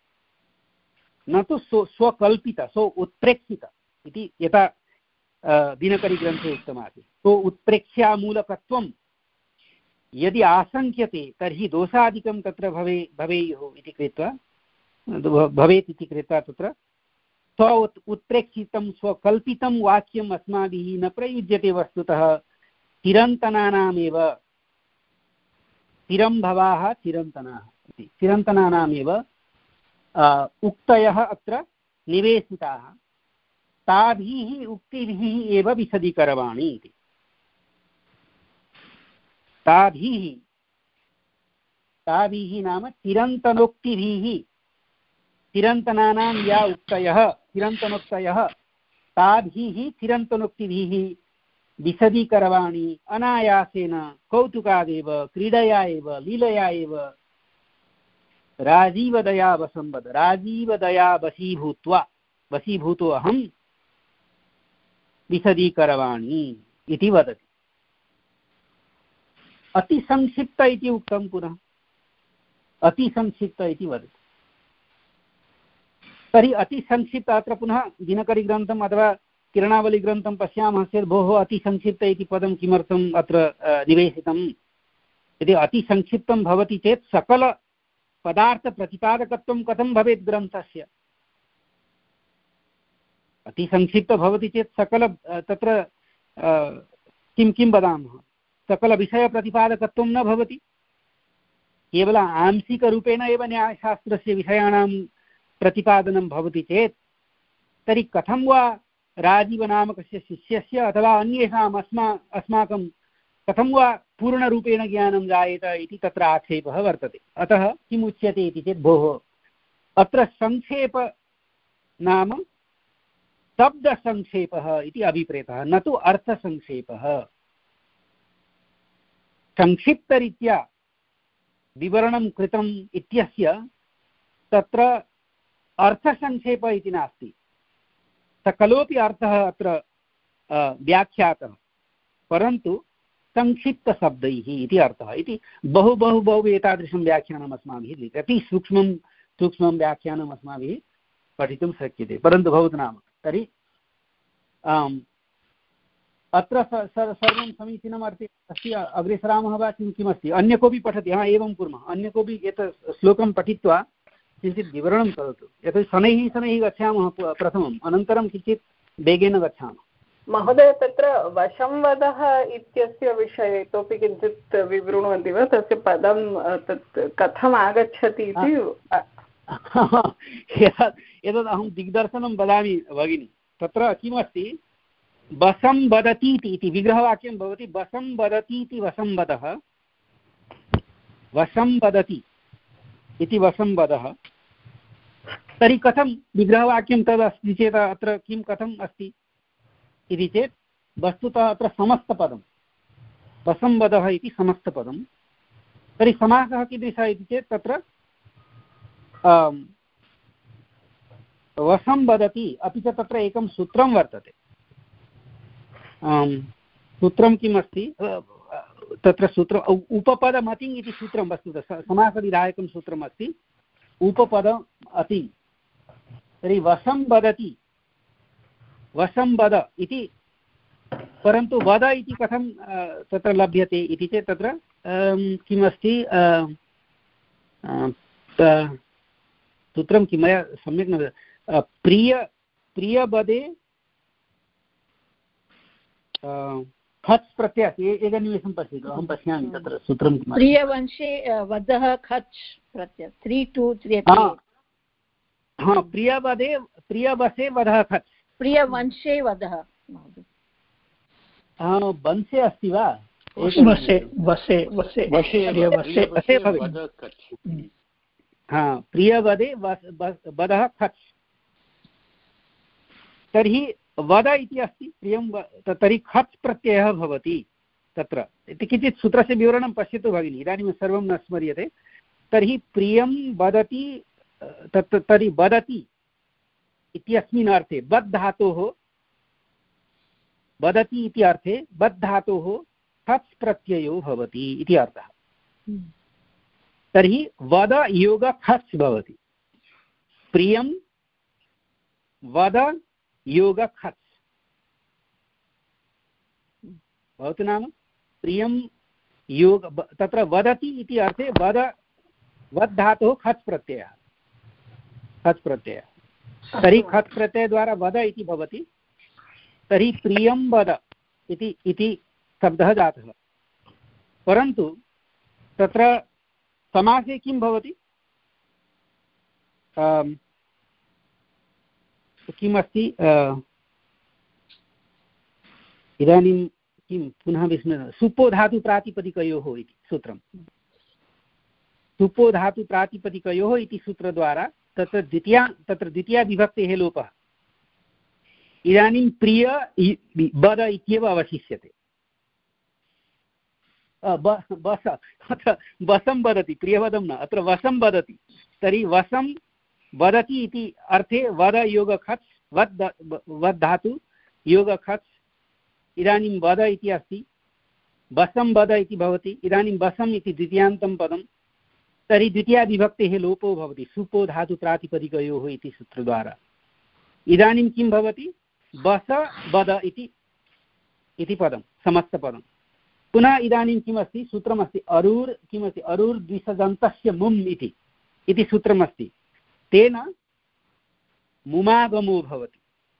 न तु स्व स्वकल्पित स्व उत्प्रेक्षित इति यथा दिनकरीग्रन्थे उक्तमासीत्। सो उत्प्रेक्ष्यामूलकत्वं यदि आशङ्क्यते तर्हि दोषादिकं तत्र भवे भवेयुः इति कृत्वा भवेत् इति कृत्वा तत्र स्व उत्प्रेक्षितं स्वकल्पितं वाक्यम् अस्माभिः न प्रयुज्यते। वस्तुतः चिरन्तनानामेव, चिरं भवाः चिरन्तनाः, इति चिरन्तनानामेव उक्तयः अत्र निवेशिताः ताभिः उक्तिभिः एव विशदीकरवाणी इति ताभिः ताभिः नाम चिरन्तनोक्तिभिः चिरन्तनानां या उक्तयः चिरन्तनोक्तयः ताभिः चिरन्तनोक्तिभिः विशदीकरवाणी अनायासेन कौतुकादेव क्रीडया एव लीलया एव राजीवदया वसंवद राजीवदया वशीभूत्वा वशीभूतो अहं विशदीकरवाणी इति वदति। अतिसंक्षिप्त इति उक्तं पुनः अतिसंक्षिप्त इति वदति। तर्हि अतिसंक्षिप्त अत्र पुनः दिनकरीग्रन्थम् अथवा किरणावलीग्रन्थं पश्यामः चेत् भोः अतिसंक्षिप्त इति पदं किमर्थम् अत्र निवेशितम्? यदि अतिसंक्षिप्तं भवति चेत् सकलपदार्थप्रतिपादकत्वं कथं भवेत् ग्रन्थस्य? अतिसंक्षिप्त भवति चेत् सकल तत्र किं किं वदामः सकलविषयप्रतिपादकत्वं न भवति। केवल आंशिकरूपेण एव न्यायशास्त्रस्य विषयाणां प्रतिपादनं भवति चेत् तर्हि कथं वा राजीवनामकस्य शिष्यस्य अथवा अन्येषाम् अस्मा अस्माकं कथं वा पूर्णरूपेण ज्ञानं जायेत इति तत्र आक्षेपः वर्तते। अतः किम् उच्यते इति चेत् भोः अत्र संक्षेप नाम शब्दसंक्षेपः इति अभिप्रेतः न तु अर्थसंक्षेपः। संक्षिप्तरीत्या विवरणं कृतम् इत्यस्य तत्र अर्थसंक्षेपः इति नास्ति। सकलोपि अर्थः अत्र व्याख्यातः परन्तु संक्षिप्तशब्दैः इति अर्थः इति बहु बहु बहु एतादृशं व्याख्यानम् अस्माभिः लिखितम्। अति सूक्ष्मं सूक्ष्मं व्याख्यानम् अस्माभिः पठितुं शक्यते परन्तु भवतु नाम। तर्हि अत्र सर्वं समीचीनम् अस्ति अस्ति अग्रे सरामः वा किं किमस्ति? अन्य कोऽपि पठति? हा एवं कुर्मः। अन्य कोऽपि एतत् श्लोकं पठित्वा किञ्चित् विवरणं करोतु। यतोहि शनैः शनैः गच्छामः प्रथमम् अनन्तरं किञ्चित् वेगेन गच्छामः।
महोदय तत्र वशंवदः इत्यस्य विषये इतोपि किञ्चित् विवृण्वन्ति वा? तस्य पदं तत् कथम् आगच्छति इति?
एतद् अहं दिग्दर्शनं वदामि भगिनि। तत्र किमस्ति वशं वदतीति इति विग्रहवाक्यं भवति। वशं वदतीति वशंवदः वशं वदति इति वशंवदः। तर्हि कथं विग्रहवाक्यं तदस्ति चेत् अत्र किं कथम् अस्ति इति चेत् वस्तुतः अत्र समस्तपदं वशंवदः इति समस्तपदं। तर्हि समासः कीदृशः इति चेत् तत्र वशं वदति अपि च तत्र एकं सूत्रं वर्तते। सूत्रं किम् अस्ति तत्र सूत्र उपपदमतिङ् इति सूत्रं वस्तुतः समासविधायकं सूत्रम् अस्ति उपपदम् अतिङ्। तर्हि वशं वदति वशं वद इति परन्तु वद इति कथं तत्र लभ्यते इति चेत् तत्र किमस्ति सूत्रं किं मया सम्यक् न प्रिय प्रियवदे खच् प्रत्ययः एकनिमेषं पश्यतु अहं पश्यामि तत्र सूत्रं
प्रियवंशे वदः खच् प्रत्ययः त्री टु त्री
हा प्रियवदे प्रियवशे वदः खच्
प्रियवंशे वदः
वंशे अस्ति वा?
वशे वशे वशे
वशे हा प्रियवदे वदः खच्। तर्हि वद इति अस्ति प्रियं तर्हि खच् प्रत्ययः भवति तत्र इति किञ्चित् सूत्रस्य विवरणं पश्यतु भगिनि। इदानीं सर्वं न स्मर्यते। तर्हि प्रियं वदति तत् तर्हि वदति इत्यस्मिन् अर्थे वद् धातोः वदति इति अर्थे वद् धातोः खच् प्रत्ययो भवति इति अर्थः। तर्हि वद योग खच् भवति। प्रियं वद योग खच् भवतु नाम प्रियं योग तत्र वदति इति अर्थे वद वद् धातोः खच् प्रत्ययः खच् प्रत्ययः। तर्हि खच् प्रत्ययद्वारा वद इति भवति। तर्हि प्रियं वद इति इति शब्दः जातः। परन्तु तत्र समासे किं भवति? किमस्ति इदानीं किं पुनः विस्मृतं सुपो धातु प्रातिपदिकयोः इति सूत्रं सुपो धातु प्रातिपदिकयोः इति सूत्रद्वारा तत्र द्वितीया तत्र द्वितीया विभक्तेः लोपः इदानीं प्रिय बद इत्येव अवशिष्यते बस अत्र वसं वदति प्रियवदं न अत्र वसं वदति तर्हि वसं वदति इति अर्थे वद योगखच् वद् वद् धातु योगखच् इदानीं वद इति अस्ति वसं वद इति भवति इदानीं वसम् इति द्वितीयान्तं पदं तर्हि द्वितीया विभक्तेः लोपो भवति सुपो धातु प्रातिपदिकयोः इति सूत्रद्वारा इदानीं किं भवति वस वद इति इति पदं समस्तपदं पुनः इदानीं किमस्ति सूत्रमस्ति अरूर् किमस्ति अरूर् द्विषदन्तस्य मुम् इति इति सूत्रमस्ति तेन मुमागमो भवति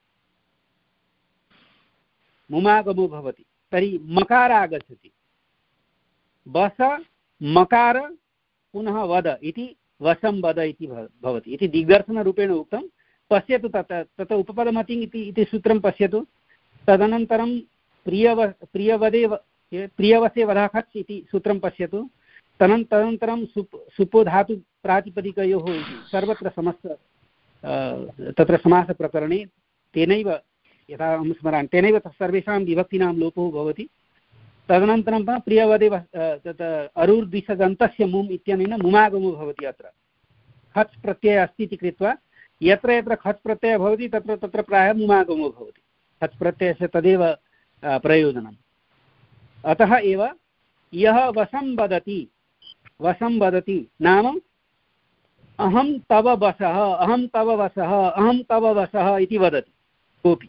मुमागमो भवति तर्हि मकार आगच्छति वस मकार पुनः वद इति वसं वद इति भवति इति दिग्दर्शनरूपेण उक्तं पश्यतु तत् तत् उपपदमतिङ् इति इति सूत्रं पश्यतु तदनन्तरं प्रियव प्रियवदे प्रियवसे वधाखच् इति सूत्रं पश्यतु तदन तदनन्तरं सुप् सुपो धातु प्रातिपदिकयोः इति सर्वत्र समस्त तत्र समासप्रकरणे तेनैव यथा अहं स्मरामि तेनैव सर्वेषां विभक्तीनां लोपो भवति तदनन्तरं प्रियवदे तत् अरूर्द्विषदन्तस्य मुम् इत्यनेन मुमागमो भवति अत्र खच् प्रत्ययः अस्ति इति कृत्वा यत्र यत्र खच् प्रत्ययः भवति तत्र तत्र प्रायः मुमागमो भवति खच् प्रत्ययस्य तदेव प्रयोजनम् अतः एव यः वसं वदति वसं वदति नाम अहं तव वसः अहं तव वसः अहं तव वसः इति वदति कोऽपि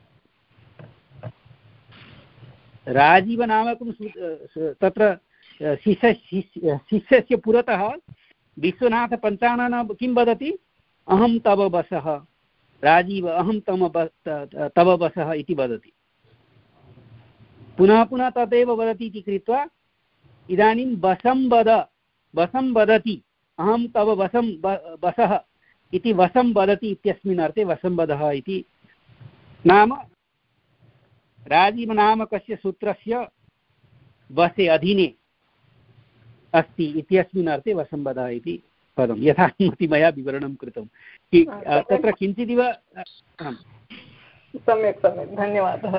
राजीवनामकं तत्र शिष्य शिष्यस्य पुरतः विश्वनाथपञ्चानन किं वदति अहं तव वसः राजीव अहं तम तव वसः इति वदति पुनः पुनः तदेव वदति इति कृत्वा इदानीं वसं वद वसं वदति अहं तव वसं वसः इति वसं वदति इत्यस्मिन् अर्थे वसं वदः इति नाम राजीवनामकस्य सूत्रस्य वसे अधीने अस्ति इत्यस्मिन् अर्थे वसं वदः इति पदं यथा मया विवरणं कृतं तत्र किञ्चिदिव
सम्यक् सम्यक् धन्यवादः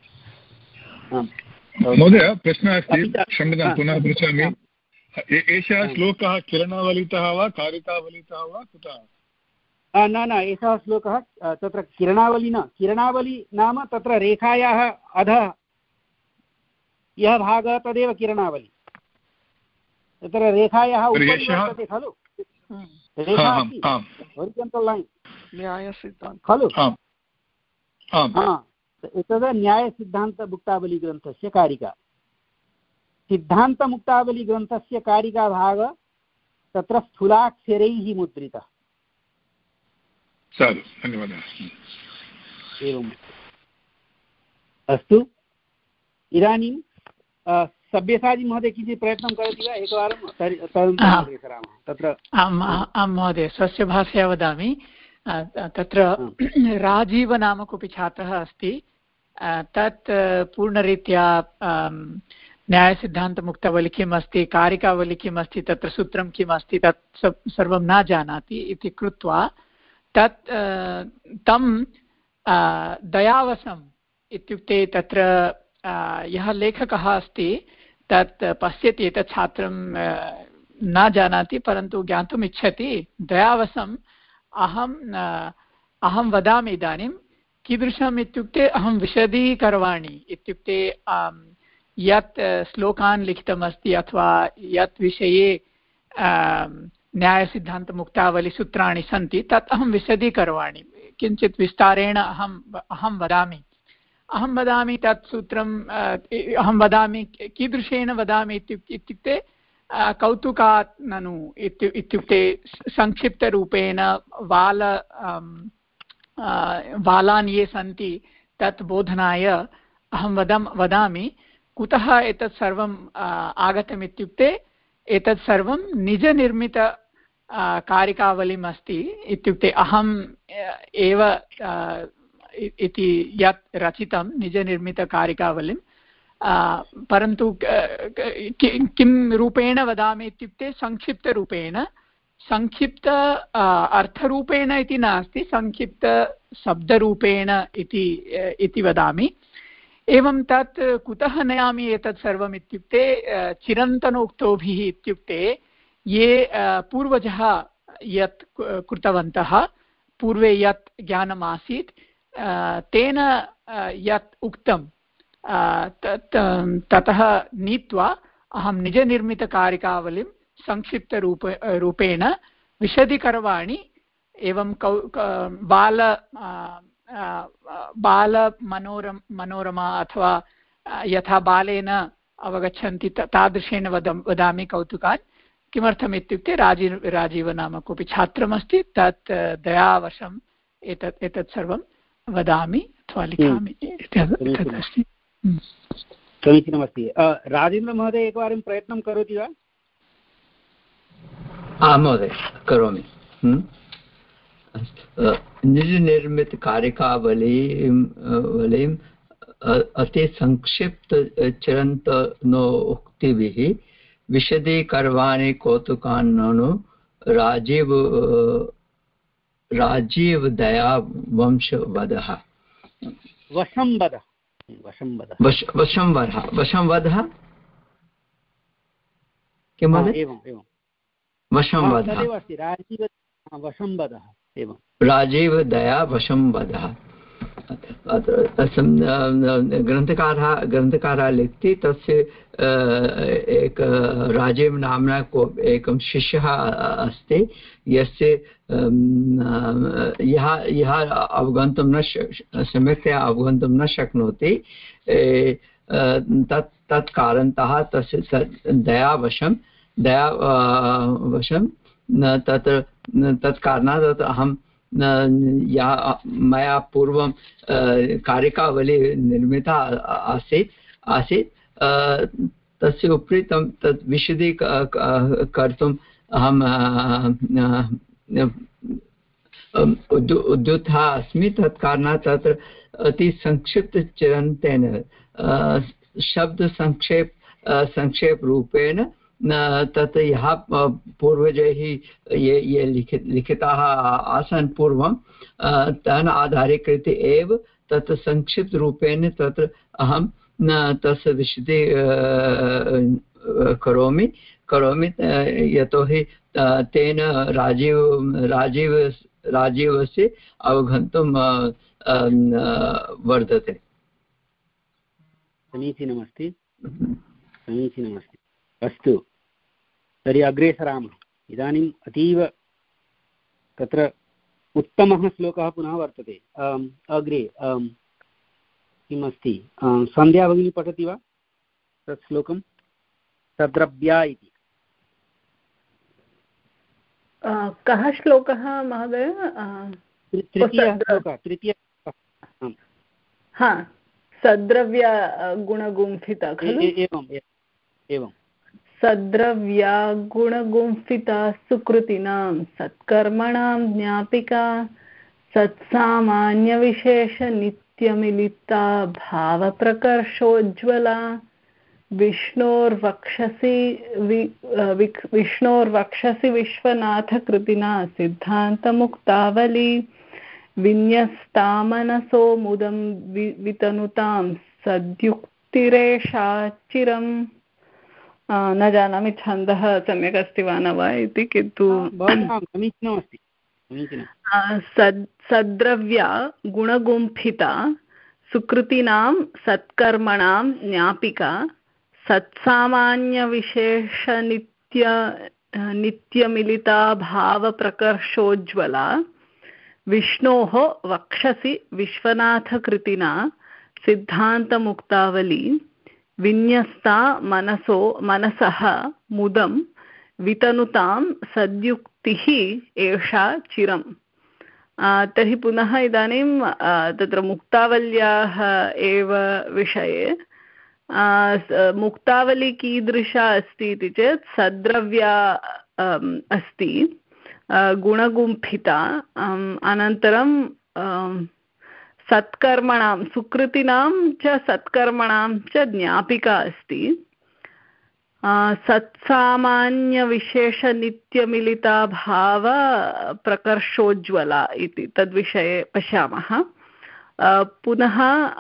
महोदय प्रश्नः अस्ति क्षम्यतां पुनः पृच्छामि एषः श्लोकः किरणावलितः वा कारिकावलितः वा कुतः
न न एषः श्लोकः तत्र किरणावली न किरणावली नाम तत्र रेखायाः अधः यः भागः तदेव किरणावली तत्र रेखायाः उपरि वर्तते खलु रेखा अस्ति होरिजोण्टल् लैन्
न्यायसिद्धान्त
खलु तद् न्यायसिद्धान्तमुक्तावलीग्रन्थस्य कारिका सिद्धान्तमुक्तावलीग्रन्थस्य कारिका भागः तत्र स्थूलाक्षरैः मुद्रितः
धन्यवादः
एवम् अस्तु इदानीं सब्यसाची महोदय किञ्चित् प्रयत्नं करोति वा एकवारं तत्र
आम् आं महोदय स्वस्य भाषया वदामि तत्र राजीव नाम कोऽपि छात्रः अस्ति तत् पूर्णरीत्या न्यायसिद्धान्तमुक्तावली किम् अस्ति कारिकावली किम् अस्ति तत्र सूत्रं किम् अस्ति तत् सर्वं न जानाति इति कृत्वा तत् तं दयावसम् इत्युक्ते तत्र यः लेखकः अस्ति तत् पश्यति एतत् छात्रं न जानाति परन्तु ज्ञातुम् इच्छति दयावसम् अहम् अहं वदामि इदानीं कीदृशम् इत्युक्ते अहं विशदीकरवाणि इत्युक्ते यत् श्लोकान् लिखितमस्ति अथवा यत् विषये न्यायसिद्धान्तमुक्तावलीसूत्राणि सन्ति तत् अहं विशदीकरवाणि किञ्चित् विस्तारेण अहम् अहं वदामि अहं वदामि तत् सूत्रम् अहं वदामि कीदृशेन वदामि इत्युक्ते कौतुकात् ननु इत्युक्ते संक्षिप्तरूपेण वाल वालान् ये सन्ति तत् बोधनाय अहं वदं वदामि कुतः एतत् सर्वम् आगतम् इत्युक्ते एतत् सर्वं निजनिर्मित कारिकावलिम् अस्ति इत्युक्ते अहम् एव इति यत् रचितं निजनिर्मितकारिकावलिं, परन्तु किं रूपेण वदामि इत्युक्ते संक्षिप्तरूपेण, संक्षिप्त अर्थरूपेण इति नास्ति, संक्षिप्तशब्दरूपेण इति इति वदामि। एवं तत् कुतः नयामि एतत् सर्वम् इत्युक्ते चिरन्तनोक्तोभिः इत्युक्ते ये पूर्वजः यत् कृतवन्तः, पूर्वे यत् ज्ञानमासीत् तेन यत् उक्तं ततः नीत्वा अहं निजनिर्मितकारिकावलिं संक्षिप्तरूप रूपेण विशदीकरवाणि एवं कौ बाल बालमनोरम मनोरमा अथवा यथा बालेन अवगच्छन्ति तादृशेन वद वदामि कौतुकान्। किमर्थम् इत्युक्ते राजीव राजीव नाम कोऽपि छात्रमस्ति, तत् दयावशम् एतत् एतत् सर्वं वदामि अथवा लिखामि तदस्ति।
समीचीनमस्ति। राजेन्द्रमहोदय एकवारं प्रयत्नं करोति वा?
आं महोदय, करोमि। निजनिर्मितकारिकावलीं वलीम् अति संक्षिप्त चिरन्तनोक्तिभिः विशदीकरवाणि कौतुकान्ननु राजीव राजीव दया वंशवदः
वशंवदः वशंवदः
वशंवदः वशंवदः किं महोदय?
एवम् एवं
वशंवदः
तदेव अस्ति, राजीव वशंवदः एवं
राजीव दया वशंवदः। ग्रन्थकारः ग्रन्थकारः लिखति तस्य एक राजीव नाम्ना को एकं शिष्यः अस्ति, यस्य यः यः अवगन्तुं न सम्यक्तया अवगन्तुं न शक्नोति, तत् तत् कारणतः तस्य दयावशं दयावशं तत्र तत् कारणात् अहं या मया पूर्वं कारिकावली निर्मिता आसीत् आसीत् तस्य उपरि तं तत् विशदी कर्तुम् अहं उद्युक्तः अस्मि। तत् कारणात् तत्र अतिसंक्षिप्तचिरन्तेन शब्दसंक्षेप संक्षेपरूपेण तत् यः पूर्वजैः ये ये लिखित लिखिताः आसन् पूर्वं, तेन आधारीकृत्य एव तत् संक्षिप्तरूपेण तत्र अहं तस्य विशदि करोमि करोमि यतोहि तेन राजीव राजीव राजीवस्य अवगन्तुं वर्धते।
समीचीनमस्ति समीचीनमस्ति अस्तु, तर्हि अग्रे सरामः। इदानीम् अतीव तत्र उत्तमः श्लोकः पुनः वर्तते। अग्रे किम् अस्ति, सन्ध्या भगिनी पठति वा तत् श्लोकं? सद्रव्या इति।
कः श्लोकः महोदय?
तृतीयः श्लोकः तृतीयः
हा, सद्रव्या गुणगुम्फिता खलु?
एवम् एवं
सद्रव्या गुणगुम्फिता सुकृतिनां सत्कर्मणां ज्ञापिका सत्सामान्यविशेषनित्यमिलिता भावप्रकर्षोज्ज्वला विष्णोर्वक्षसि वि विष्णोर्वक्षसि विश्वनाथकृतिना सिद्धान्तमुक्तावली विन्यस्तामनसो मुदं वितनुतां सद्युक्तिरेषा चिरम्। न जानामि छन्दः सम्यक् अस्ति वा न वा इति, किन्तु
समीचीनमस्ति।
सद् सद्रव्या गुणगुम्फिता सुकृतीनां सत्कर्मणां ज्ञापिका सत्सामान्यविशेषनित्य नित्यमिलिता भावप्रकर्षोज्ज्वला विष्णोः वक्षसि विश्वनाथकृतिना सिद्धान्तमुक्तावली विन्यस्ता मनसो मनसः मुदं वितनुतां सद्युक्तिः एषा चिरम्। तर्हि पुनः इदानीं तत्र मुक्तावल्याः एव विषये, मुक्तावली कीदृशा अस्ति इति चेत् सद्रव्या अस्ति। गुणगुम्फिता अनन्तरं सत्कर्मणां सुकृतिनां च सत्कर्मणां च ज्ञापिका अस्ति सत्सामान्यविशेषनित्यमिलिता भाव प्रकर्षोज्ज्वला इति तद्विषये पश्यामः। पुनः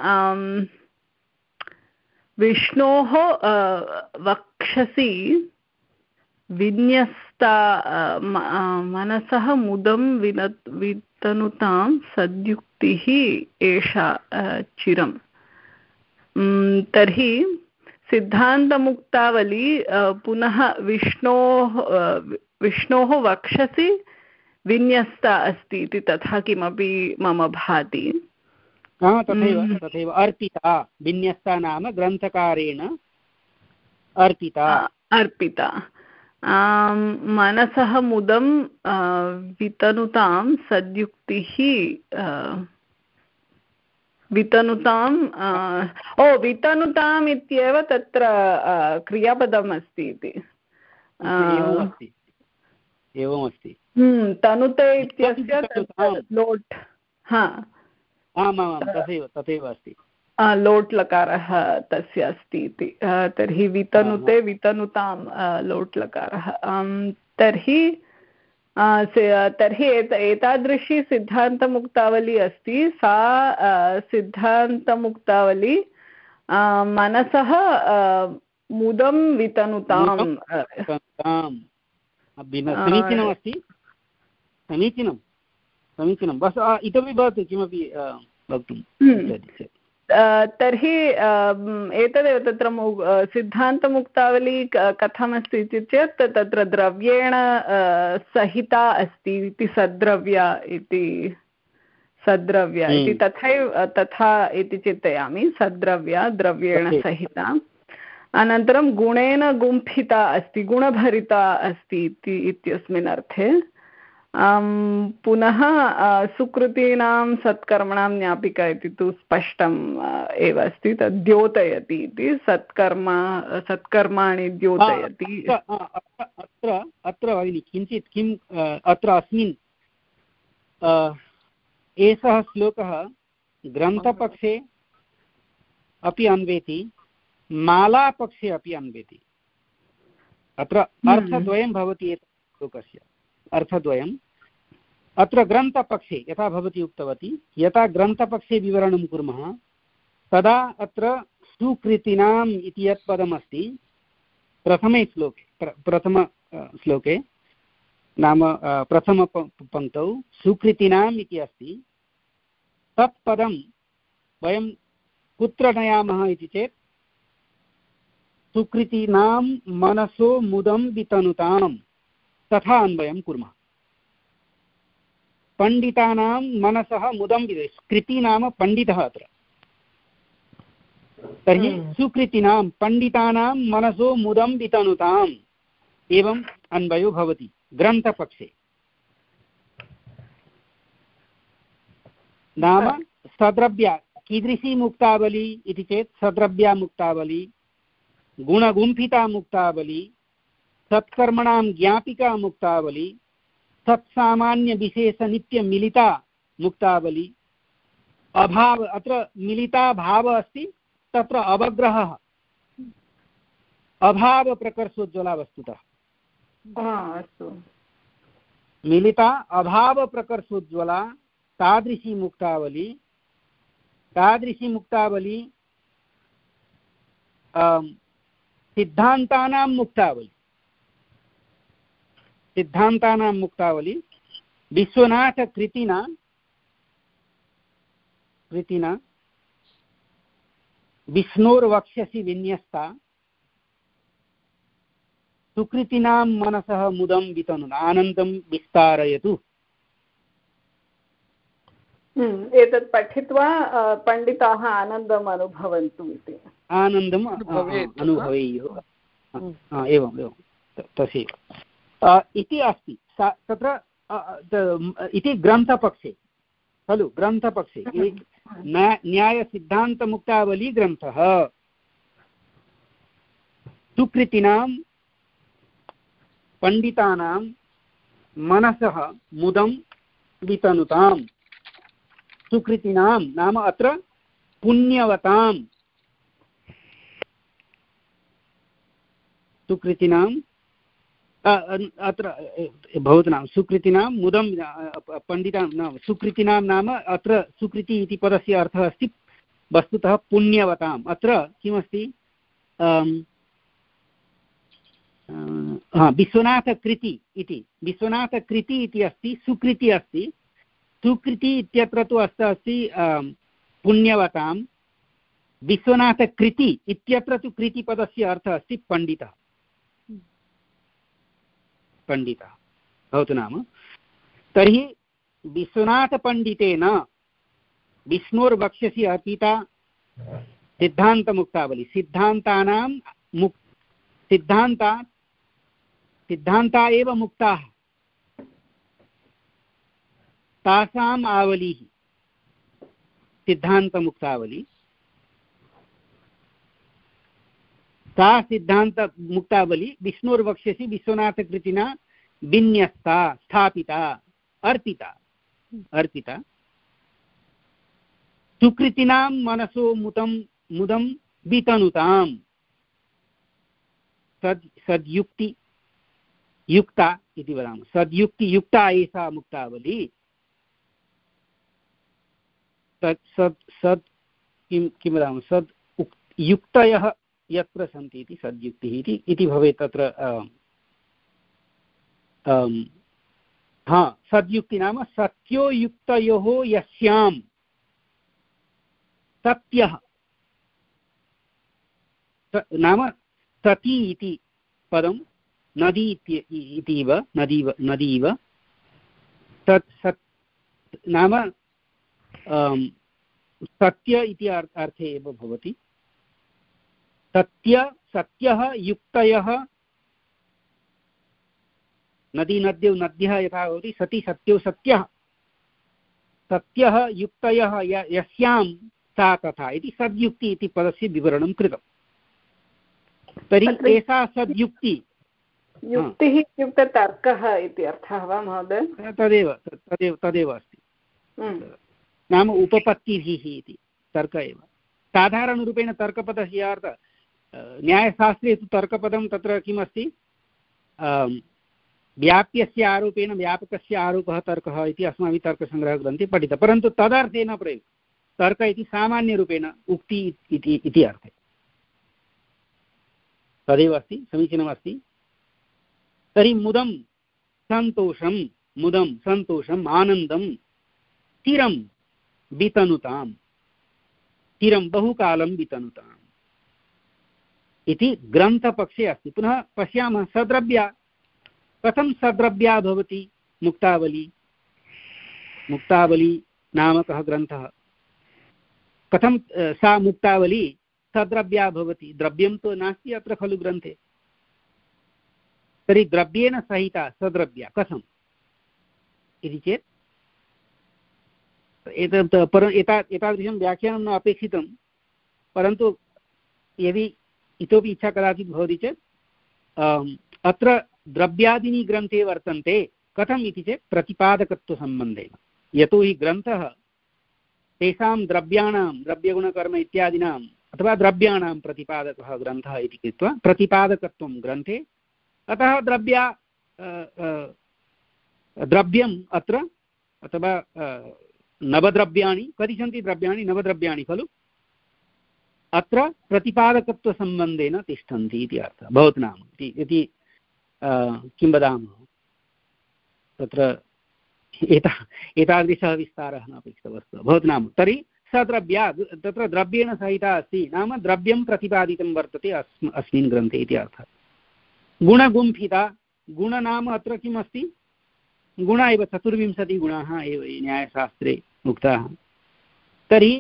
विष्णोः वक्षसि विन्यस्ता मनसः मुदं विन वितनुतां सद्युक्तिः एषा चिरम्। तर्हि सिद्धान्तमुक्तावली पुनः विष्णोः विष्णोः वक्षसि विन्यस्ता अस्ति इति तथा किमपि मम भाति।
तथैव तथैव अर्पिता विन्यस्ता नाम ग्रन्थकारेण अर्पिता
अर्पिता मनसः मुदं वितनुतां सद्युक्तिः वितनुताम् ओ वितनुताम् इत्येव तत्र क्रियापदम् अस्ति इति
एवमस्ति।
तनुते इत्यस्य लोट् हा
तथैव तथैव अस्ति
लोट् लकारः तस्य अस्ति इति। तर्हि वितनुते वितनुतां लोट् लकारः। तर्हि तर्हि एतादृशी सिद्धान्तमुक्तावली अस्ति। सा सिद्धान्तमुक्तावली मनसः मुदं वितनुतां
समीचीनमस्ति समीचीनं समीचीनं बस् इतोपि भवतु किमपि वक्तुं।
तर्हि एतदेव तत्र सिद्धान्तमुक्तावली कथमस्ति इति चेत् तत्र द्रव्येण सहिता अस्ति इति सद्द्रव्या इति सद्द्रव्या इति तथैव तथा इति चिन्तयामि। सद्द्रव्या द्रव्येण सहिता अनन्तरं गुणेन गुम्फिता अस्ति गुणभरिता अस्ति इति इत्यस्मिन् अर्थे। पुनः सुकृतीनां सत्कर्मणां ज्ञापिका इति तु स्पष्टम् एव अस्ति। तद् द्योतयति इति सत्कर्म सत्कर्माणि द्योतयति।
अत्र अत्र भगिनि किञ्चित् किम् अत्र अस्मिन् एषः श्लोकः ग्रन्थपक्षे अपि अन्वेति मालापक्षे अपि अन्वेति। अत्र अर्थद्वयं भवति एतस्य श्लोकस्य अर्थद्वयम्। अत्र ग्रन्थपक्षे यथा भवती उक्तवती यथा ग्रन्थपक्षे विवरणं कुर्मः तदा अत्र सुकृतिनाम् इति यत् पदमस्ति प्रथमे श्लोके प्रथम श्लोके नाम प्रथम पङ्क्तौ सुकृतिनाम् इति अस्ति। तत् पदं वयं कुत्र नयामः इति चेत् सुकृतीनां मनसो मुदं वितनुताम् तथा अन्वयं कुर्मः। पण्डितानां मनसः मुदं विद कृति नाम पण्डितः अत्र। तर्हि सुकृतीनां पण्डितानां मनसो मुदं वितनुताम् एवम् अन्वयो भवति ग्रन्थपक्षे। नाम सद्रव्या कीदृशी मुक्तावली इति चेत् सद्रव्या मुक्तावली गुणगुम्फिता मुक्तावली सत्कर्मणां ज्ञापिका मुक्तावली सत्सामान्य विशेष नित्य मिलिता मुक्तावली। अभाव अत्र मिलिता भाव अस्ति तत्र अवग्रहः अभाव प्रकर्षोज्ज्वला वस्तुतः
अस्तु
मिलिता अभाव प्रकर्षोज्ज्वला तादृशी मुक्तावली तादृशी मुक्तावली सिद्धान्तानां मुक्तावली सिद्धान्तानां मुक्तावली विश्वनाथकृतिना कृतिना विष्णोर्वक्षसि विन्यस्ता सुकृतिनां मनसः मुदं वितनुना आनन्दं विस्तारयतु।
एतत् पठित्वा पण्डिताः आनन्दम् अनुभवन्तु इति
आनन्दम् अनुभवेयुः। एवम् एवं तथैव इति अस्ति तत्र इति ग्रन्थपक्षे खलु ग्रन्थपक्षे न्यायसिद्धान्तमुक्तावली ग्रन्थः। सुकृतीनां पण्डितानां मनसः मुदं वितनुतां सुकृतिनां नाम अत्र पुण्यवतां सुकृतिनां अत्र भवतु सुकृतिनां मुदं पण्डितां नाम सुकृतिनां नाम अत्र सुकृति इति पदस्य अर्थः अस्ति वस्तुतः पुण्यवताम्। अत्र किमस्ति विश्वनाथकृति इति विश्वनाथकृति इति अस्ति सुकृति अस्ति सुकृति इत्यत्र तु अस्त अस्ति पुण्यवतां विश्वनाथकृति इत्यत्र तु कृतिपदस्य अर्थः अस्ति पण्डितः पण्डितः भवतु नाम। तर्हि विश्वनाथपण्डितेन विष्णोर्वक्षसि अर्पिता सिद्धान्तमुक्तावली सिद्धान्तानां मुक् सिद्धान्ता सिद्धान्ता एव मुक्ताः तासाम् आवलिः सिद्धान्तमुक्तावली सा सिद्धान्तमुक्तावली विष्णोर्वक्षसि विश्वनाथकृतिना विन्यस्ता स्थापिता अर्पिता अर्पिता सुकृतिनां मनसो मुतं मुदं वितनुतां सद् सद्युक्ति युक्ता इति वदामः सद्युक्ति युक्ता एषा मुक्तावली तत् सद् सद् किं किं वदामः सद् युक्तयः यत्र सन्ति इति सद्युक्तिः इति इति भवेत् तत्र हा सद्युक्ति नाम सत्यो युक्तयोः यस्यां सत्यः नाम सती इति पदं नदी इतीव नदीव नदीव तत् सत् नाम सत्य इति अर्थे एव भवति सत्य सत्यः युक्तयः नदी नद्यौ नद्यः यथा भवति सति सत्यो सत्यः सत्यः युक्तयः यस्यां सा तथा इति सद्युक्ति इति पदस्य विवरणं कृतम्। तर्हि एषा सद्युक्ति
युक्तिः इत्युक्ते तर्कः इति अर्थः वा महोदय?
तदेव तदेव तदेव अस्ति नाम उपपत्तिभिः इति तर्क एव साधारणरूपेण तर्कपदस्य अर्थः न्यायशास्त्रे तु तर्कपदं तत्र किमस्ति व्याप्यस्य आरोपेण व्यापकस्य आरोपः तर्कः इति अस्माभिः तर्कसङ्ग्रहग्रन्थे पठितः परन्तु तदर्थे न प्रयुक्तः तर्क इति सामान्यरूपेण उक्ति इति इति अर्थे तदेव अस्ति समीचीनमस्ति। तर्हि मुदं सन्तोषं मुदं सन्तोषम् आनन्दं चिरं वितनुतां चिरं बहुकालं वितनुताम् इति ग्रन्थपक्षे अस्ति। पुनः पश्यामः सद्रव्या कथं सद्रव्या भवति मुक्तावली मुक्तावली नामकः ग्रन्थः कथं सा मुक्तावली सद्रव्या भवति द्रव्यं तु नास्ति अत्र खलु ग्रन्थे तर्हि द्रव्येण सहिता सद्रव्या कथम् इति चेत् एतत् पर एता एतादृशं व्याख्यानं न अपेक्षितं परन्तु यदि इतोपि इच्छा कदाचित् भवति चेत् अत्र द्रव्यादीनि ग्रन्थे वर्तन्ते कथम् इति चेत् प्रतिपादकत्वसम्बन्धेन यतोहि ग्रन्थः तेषां द्रव्याणां द्रव्यगुणकर्म इत्यादीनाम् अथवा द्रव्याणां प्रतिपादकः ग्रन्थः इति कृत्वा प्रतिपादकत्वं ग्रन्थे अतः द्रव्या द्रव्यम् अत्र अथवा नवद्रव्याणि कति सन्ति द्रव्याणि नवद्रव्याणि खलु अत्र प्रतिपादकत्वसम्बन्धेन तिष्ठन्ति इति अर्थः भवतु नाम इति किं वदामः तत्र एता एतादृशः विस्तारः न अपेक्षितः वस्तुतः भवतु नाम। तर्हि सद्रव्या तत्र द्रव्येण सहिता अस्ति नाम द्रव्यं प्रतिपादितं वर्तते अस्म अस्मिन् ग्रन्थे इति अर्थः। गुणगुम्फिता गुण नाम अत्र किम् अस्ति गुण एव चतुर्विंशतिगुणाः एव न्यायशास्त्रे उक्ताः। तर्हि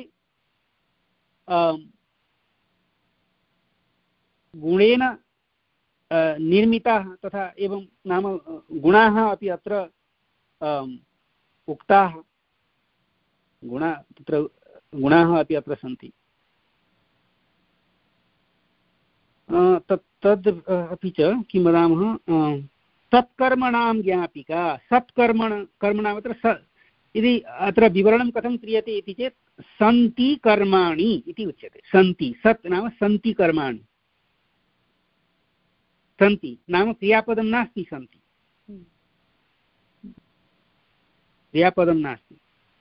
गुणेन निर्मिताः तथा एवं नाम गुणाः अपि अत्र उक्ताः गुणा तत्र गुणाः अपि अत्र सन्ति तत् तद् अपि च किं वदामः सत्कर्मणां ज्ञापिका सत्कर्मण कर्मणाम् अत्र स इति अत्र विवरणं कथं क्रियते इति चेत् सन्ति कर्माणि इति उच्यते सन्ति सत् नाम सन्ति कर्माणि सन्ति नाम क्रियापदं नास्ति सन्ति क्रियापदं नास्ति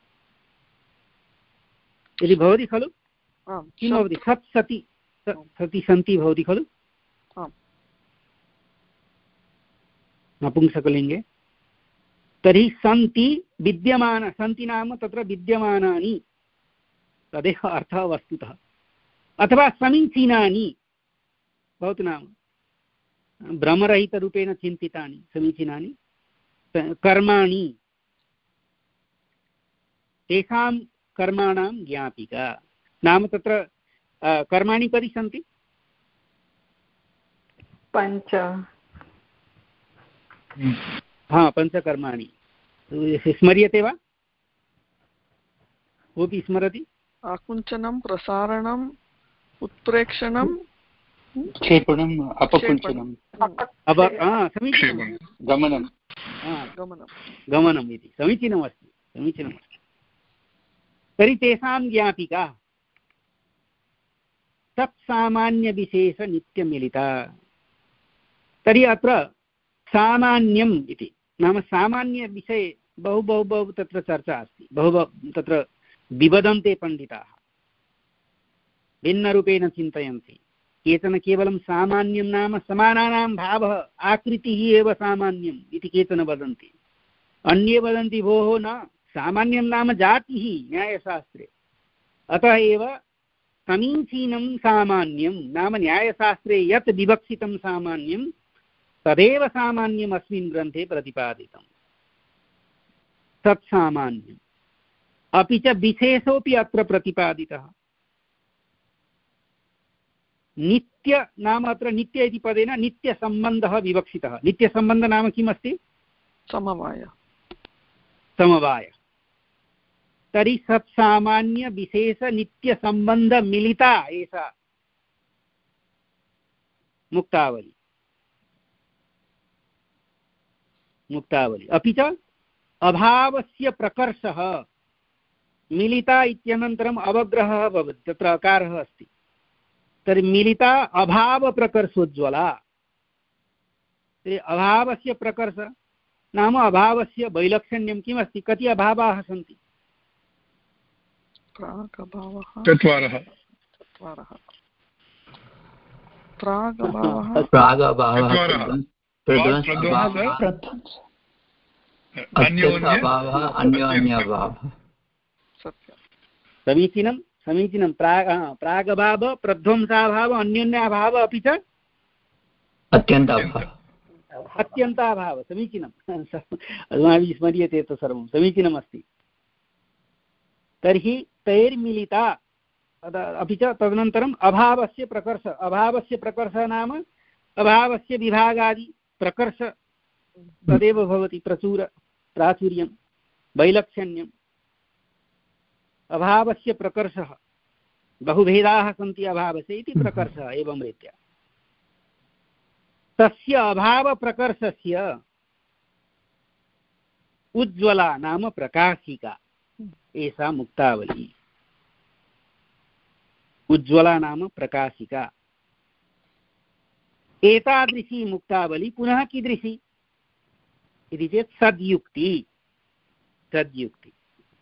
यदि भवति खलु किं भवति सत् सति सति सन्ति भवति खलु नपुंसकलिङ्गे तर्हि सन्ति विद्यमान सन्ति नाम तत्र विद्यमानानि तदेव अर्थः वस्तुतः अथवा समीचीनानि भवतु नाम भ्रमरहितरूपेण चिन्तितानि समीचीनानि कर्माणि तेषां कर्माणां ज्ञापिका नाम तत्र कर्माणि कति सन्ति
पञ्च
हा पञ्चकर्माणि स्मर्यते वा कोऽपि स्मरति
आकुञ्चनं प्रसारणम् उत्प्रेक्षणं
क्षेपणम् अपकुञ्चनम्
समीचीनं
गमनं
गमनं
गमनम् इति समीचीनमस्ति समीचीनमस्ति तर्हि तेषां ज्ञापिका तत्सामान्यविशेषनित्यमिलिता तर्हि अत्र सामान्यम् इति नाम सामान्यविषये बहु बहु बहु तत्र चर्चा अस्ति बहु तत्र विवदन्ते पण्डिताः भिन्नरूपेण चिन्तयन्ति केचन केवलं सामान्यं नाम समानानां भावः आकृतिः एव सामान्यम् इति केचन वदन्ति अन्ये वदन्ति भोः न सामान्यं नाम जातिः न्यायशास्त्रे अतः एव समीचीनं सामान्यं नाम न्यायशास्त्रे यत् विवक्षितं सामान्यं तदेव सामान्यम् अस्मिन् ग्रन्थे प्रतिपादितं तत् सामान्यम् अपि च विशेषोऽपि अत्र प्रतिपादितः नित्य नाम अत्र नित्य इति पदेन नित्यसम्बन्धः विवक्षितः नित्यसम्बन्धः नाम किम् अस्ति
समवाय
समवाय तर्हि सत्सामान्यविशेषनित्यसम्बन्धमिलिता एषा मुक्तावली मुक्तावली अपि च अभावस्य प्रकर्षः मिलिता इत्यनन्तरम् अवग्रहः भवति तत्र अकारः अस्ति तर्हि मिलिता अभावप्रकर्षोज्ज्वला तर्हि अभावस्य प्रकर्ष नाम अभावस्य वैलक्षण्यं किमस्ति कति अभावाः सन्ति
चत्वारः
समीचीनं समीचीनं प्राग् प्रागभाव प्रध्वंसाभाव अन्योन्याभाव अपि च
अत्यन्ताभाव
अत्यन्ताभाव समीचीनं अस्माभिः स्मर्यते तत् सर्वं समीचीनमस्ति तर्हि तैर्मिलिता अपि च तदनन्तरम् अभावस्य प्रकर्ष अभावस्य प्रकर्षः नाम अभावस्य विभागादि प्रकर्ष तदेव भवति प्रचुर प्राचुर्यं वैलक्षण्यम् अभावस्य प्रकर्षः बहुभेदाः सन्ति अभावस्य इति प्रकर्षः एवं रीत्या तस्य अभावप्रकर्षस्य उज्ज्वला नाम प्रकाशिका एषा मुक्तावली उज्ज्वला नाम प्रकाशिका एतादृशी मुक्तावली पुनः कीदृशी इति चेत् सद्युक्ति सद्युक्ति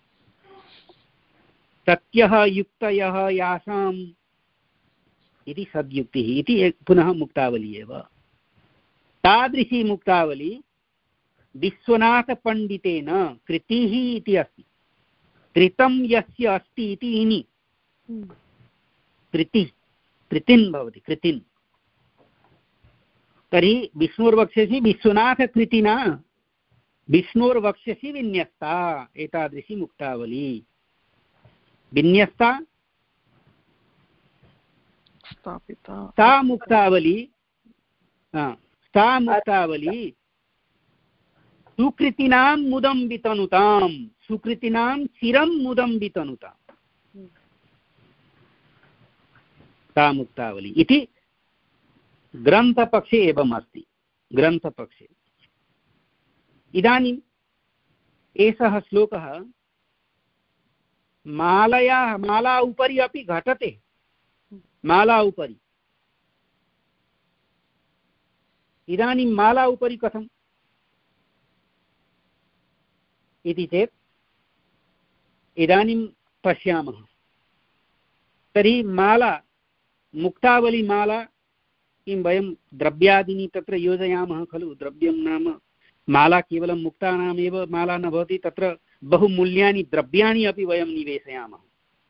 सत्यः युक्तयः यासाम् इति सद्युक्तिः इति पुनः मुक्तावली एव तादृशी मुक्तावली विश्वनाथपण्डितेन कृतिः इति अस्ति कृतं यस्य अस्ति इति इनि कृति कृतिन् भवति कृतिन् तर्हि विष्णुर्वक्षसि विश्वनाथकृतिना विष्णुर्वक्षसि विन्यस्ता एतादृशी मुक्तावली विन्यस्ता
स्थापिता
सा मुक्तावली सा मुक्तावली सुकृतिनां मुदं वितनुतां सुकृतिनां चिरं मुदं वितनुताम् सा मुक्तावली इति ग्रन्थपक्षे एवम् अस्ति ग्रन्थपक्षे इदानीम् एषः श्लोकः मालयाः माला उपरि अपि घटते, माला उपरि। इदानीं माला उपरि कथम् इति चेत् इदानीं पश्यामः। तर्हि माला, मुक्तावलीमाला, किं वयं द्रव्यादीनि तत्र योजयामः खलु। द्रव्यं नाम माला केवलं मुक्तानामेव माला न भवति, तत्र बहुमूल्यानि द्रव्याणि अपि वयं निवेशयामः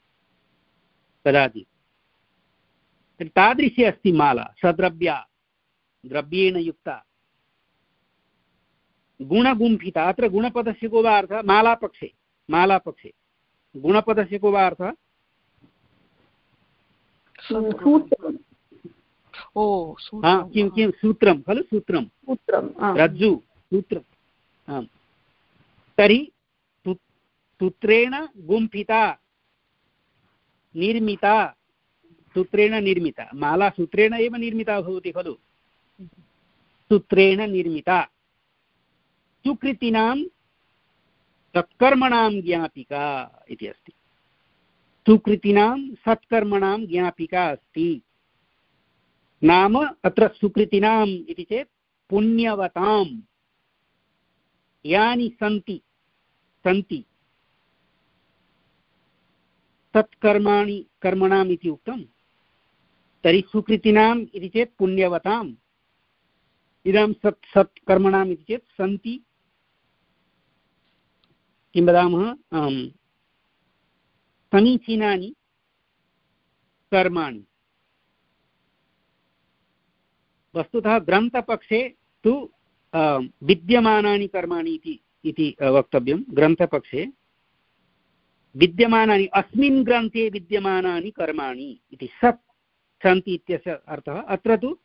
कदाचित्। तादृशी अस्ति माला, सद्रव्या, द्रव्येण युक्ता, गुणगुम्फिता। अत्र गुणपदस्य को वा अर्थः? मालापक्षे, मालापक्षे गुणपदस्य को वा अर्थः? किं किं सूत्रं खलु, सूत्रं, रज्जु, सूत्रम्। आम्, तर्हि सूत्रेण गुम्फिता, निर्मिता, सूत्रेण निर्मिता। माला सूत्रेण एव निर्मिता भवति खलु, सूत्रेण निर्मिता। सुकृतीनां सत्कर्मणां ज्ञापिका इति अस्ति। सुकृतीनां सत्कर्मणां ज्ञापिका अस्ति। नाम अत्र सुकृतीनाम् इति चेत् पुण्यवतां यानि सन्ति सन्ति तत्कर्माणि कर्मणाम् इति उक्तं। तर्हि सुकृतीनाम् इति चेत् पुण्यवताम्, इदं सत् सत्कर्मणाम् इति चेत् सन्ति किं वदामः, समीचीनानि कर्माणि। वस्तुतः ग्रन्थपक्षे तु विद्यमानानि कर्माणि इति इति वक्तव्यं। ग्रन्थपक्षे विद्यमानानि, अस्मिन् ग्रन्थे विद्यमानानि कर्माणि इति सत् सन्ति इत्यस्य अर्थः। अत्र तु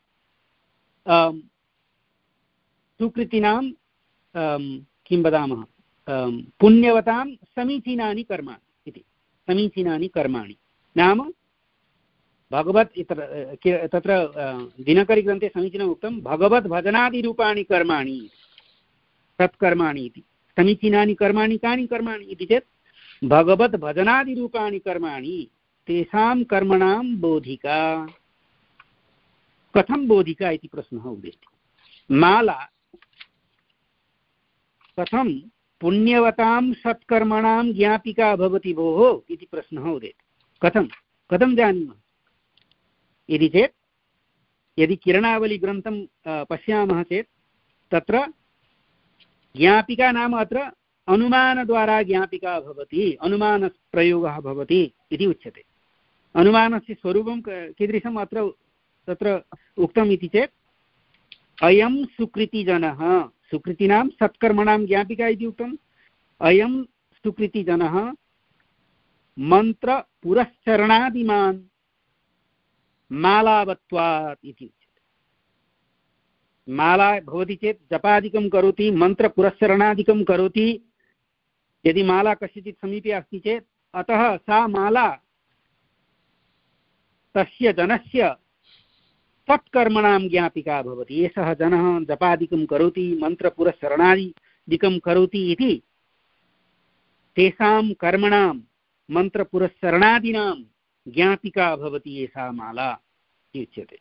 सुकृतीनां किं वदामः, पुण्यवतां समीचीनानि कर्माणि इति। समीचीनानि कर्माणि नाम भगवत् तत्र दिनकरीग्रन्थे समीचीनम् उक्तं, भगवद्भजनादिरूपाणि कर्माणि सत्कर्माणि इति। समीचीनानि कर्माणि कानि कर्माणि इति चेत् भगवद्भजनादिरूपाणि कर्माणि, तेषां कर्मणां बोधिका। कथं बोधिका इति प्रश्नः उदेति। माला कथं पुण्यवतां सत्कर्मणां ज्ञापिका भवति भोः इति प्रश्नः उदेति। कथं कथं जानीमः इति चेत्, यदि किरणावलीग्रन्थं पश्यामः चेत् तत्र ज्ञापिका नाम अत्र अनुमानद्वारा ज्ञापिका भवति, अनुमानप्रयोगः भवति इति उच्यते। अनुमानस्य स्वरूपं कीदृशम् अत्र तत्र उक्तम् इति चेत्, अयं सुकृतिजनः, सुकृतीनां सत्कर्मणां ज्ञापिका इति उक्तम्। अयं सुकृतिजनः मन्त्रपुरस्चरणादिमान् मालावत्वात् इति उच्यते। माला भवति चेत् जपादिकं करोति, मन्त्रपुरस्चरणादिकं करोति। यदि माला कस्यचित् समीपे अस्ति चेत् अतः सा माला तस्य जनस्य सत्कर्मणां ज्ञापिका भवति। एषः जनः जपादिकं करोति, मन्त्रपुरस्चरणादिकं करोति इति तेषां कर्मणां मन्त्रपुरस्चरणादीनां ज्ञापिका भवति एषा माला उच्यते।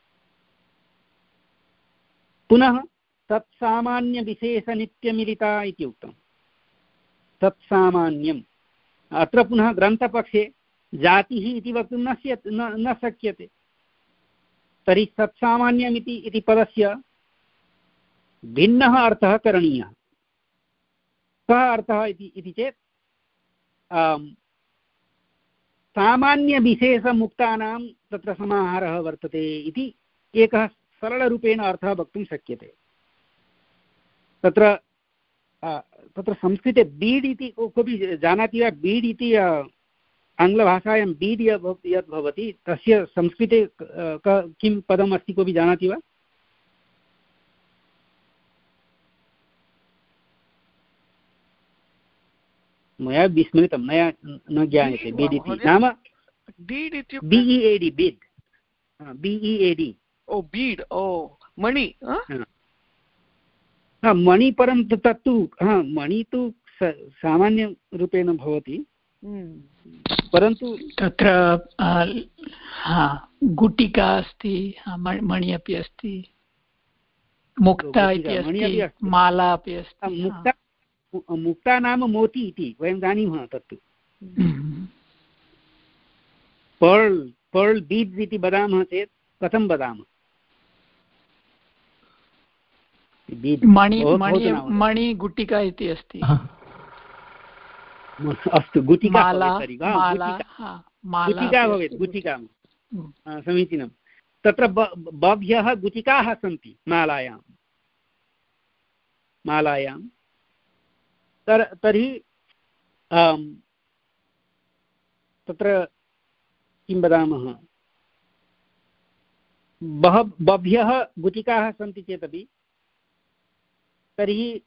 पुनः तत्सामान्यविशेषनित्यमिलिता इति उक्तं। तत्सामान्यम्, अत्र पुनः ग्रन्थपक्षे जातिः इति वक्तुं न न शक्यते। तर्हि तत्सामान्यम् इति इति पदस्य भिन्नः अर्थः करणीयः। कः अर्थः इति चेत्, सामान्यविशेषमुक्तानां तत्र समाहारः वर्तते इति एकः सरलरूपेण अर्थः वक्तुं शक्यते। तत्र तत्र संस्कृते बीड् इति कोऽपि जानाति वा? बीड् इति आङ्ग्लभाषायां बीड् यद् भवति तस्य संस्कृते किं पदम् अस्ति, कोऽपि जानाति वा? मया विस्मृतं, मया न ज्ञायते। बीड् इति नाम बि इ ए डि, बीड्, बि इ ए डि।
ओ बीड्, ओ मणि।
मणि परन्तु तत्तु हा मणि तु सामान्यरूपेण भवति परन्तु
तत्र गुटिका अस्ति, मणि अपि अस्ति, मुक्ता इति अस्ति, माला अपि अस्ति।
मुक्ता मुक्ता नाम मोती इति वयं जानीमः। तत्तु पर्ल् पर्ल् बीड्स् इति वदामः चेत् कथं वदामः?
मणि मणि गुटिका इति अस्ति।
अस्तु गुटिका गुटिका भवेत् गुटिका समीचीनं। तत्र बह्व्यः गुटिकाः सन्ति मालायां मालायां तर्हि तत्र किं वदामः बह बह्व्यः गुटिकाः सन्ति चेदपि तर्हि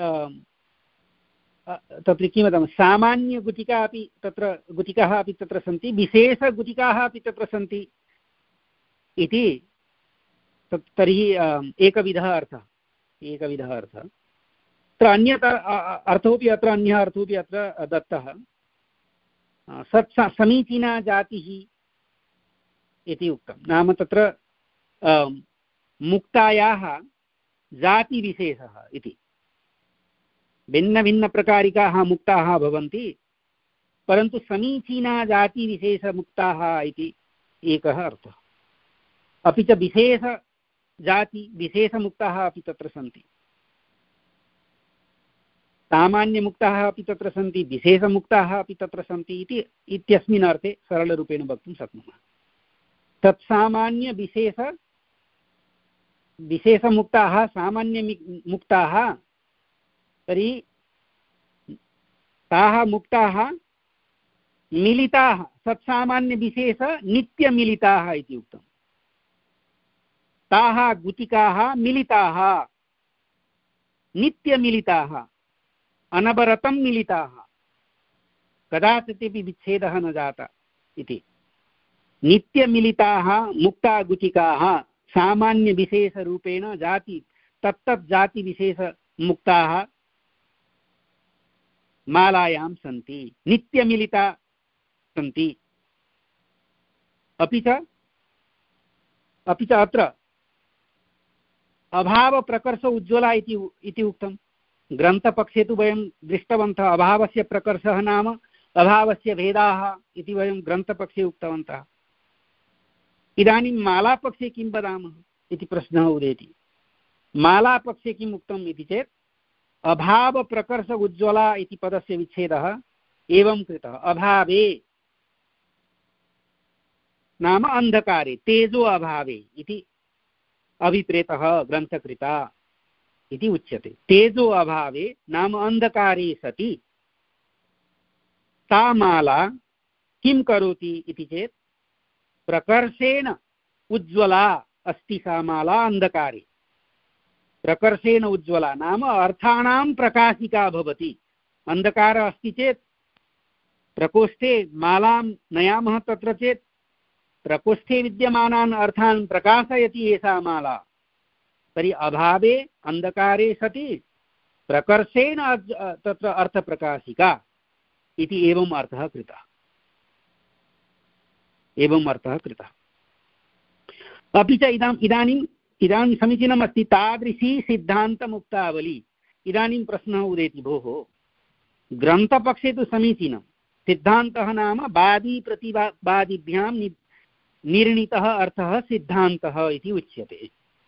तत्र किं वदामः सामान्यगुटिका अपि तत्र गुटिकाः अपि तत्र सन्ति, विशेषगुटिकाः अपि तत्र सन्ति इति तर्हि एकविधः अर्थः एकविधः अर्थः। अत्र अन्यत् अर्थोपि अत्र अन्यः अर्थोपि अत्र दत्तः। सत् समीचीना जातिः इति उक्तं, नाम तत्र मुक्तायाः जातिविशेषः इति। भिन्नभिन्नप्रकारिकाः मुक्ताः भवन्ति, परन्तु समीचीना जातिविशेषमुक्ताः इति एकः अर्थः। अपि च विशेषजाति विशेषमुक्ताः अपि तत्र सन्ति, सामान्यमुक्ताः अपि तत्र सन्ति, विशेषमुक्ताः अपि तत्र सन्ति इति इत्यस्मिन् अर्थे सरलरूपेण वक्तुं शक्नुमः। तत्सामान्यविशेष विशेषमुक्ताः सामान्यमुक्ताः तर्हि ताः मुक्ताः मिलिताः सत्सामान्यविशेष नित्यमिलिताः इति उक्तम्। ताः गुटिकाः मिलिताः नित्यमिलिताः अनवरतं मिलिताः कदाचिदपि विच्छेदः न जातः इति। नित्यमिलिताः मुक्तागुटिकाः सामान्यविशेषरूपेण जाति तत्तत् जातिविशेषमुक्ताः मालायां सन्ति, नित्यमिलिता सन्ति। अपि च अपि च अत्र अभावप्रकर्ष उज्ज्वला इति उक्तं। ग्रन्थपक्षे तु वयं दृष्टवन्तः अभावस्य प्रकर्षः नाम अभावस्य भेदाः इति वयं ग्रन्थपक्षे उक्तवन्तः। इदानीं मालापक्षे किं वदामः इति प्रश्नः उदेति। मालापक्षे किम् उक्तम् इति चेत् अभावप्रकर्ष उज्ज्वला इति पदस्य विच्छेदः एवं कृतः। अभावे नाम अन्धकारे, तेजो अभावे इति अभिप्रेतः ग्रन्थकृता इति उच्यते। तेजो अभावे नाम अन्धकारे सति सा माला किं करोति इति चेत् प्रकर्षेण उज्ज्वला अस्ति सा माला अन्धकारे। प्रकर्षेण उज्ज्वला नाम अर्थानां प्रकाशिका भवति। अन्धकारः अस्ति चेत् प्रकोष्ठे मालां नयामः तत्र चेत् प्रकोष्ठे विद्यमानान् अर्थान् प्रकाशयति एषा माला। तर्हि अभावे अन्धकारे सति प्रकर्षेण तत्र अर्थप्रकाशिका इति एवम् अर्थः कृतः एवम् अर्थः कृतः। अपि च इदाम् इदानीम् इदानीं समीचीनम् अस्ति तादृशी सिद्धान्तमुक्तावली। इदानीं प्रश्नः उदेति, भोः ग्रन्थपक्षे तु समीचीनं, सिद्धान्तः नाम वादी प्रतिवादिभ्यां निर्णीतः अर्थः सिद्धान्तः इति उच्यते।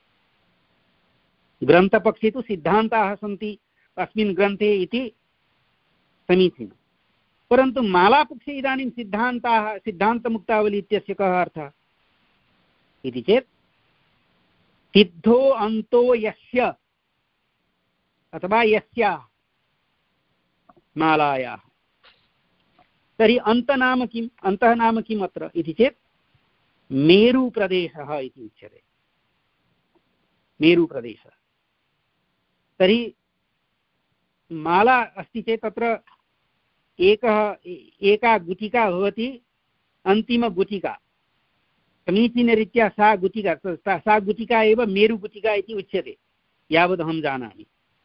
ग्रन्थपक्षे तु सिद्धान्ताः सन्ति अस्मिन् ग्रन्थे इति समीचीनं, परन्तु मालापक्षे इदानीं सिद्धान्ताः सिद्धान्तमुक्तावली इत्यस्य कः अर्थः इति चेत् सिद्धो अन्तो यस्य अथवा यस्याः मालायाः। तर्हि अन्त नाम किम्? अन्तः नाम किम् अत्र इति चेत् मेरुप्रदेशः इति उच्यते। मेरुप्रदेशः। तर्हि माला अस्ति चेत् तत्र एकः एका गुटिका भवति, अन्तिमगुटिका समीचीनरीत्या सा गुटिका सा गुटिका एव मेरुगुटिका इति उच्यते यावदहं जानामि।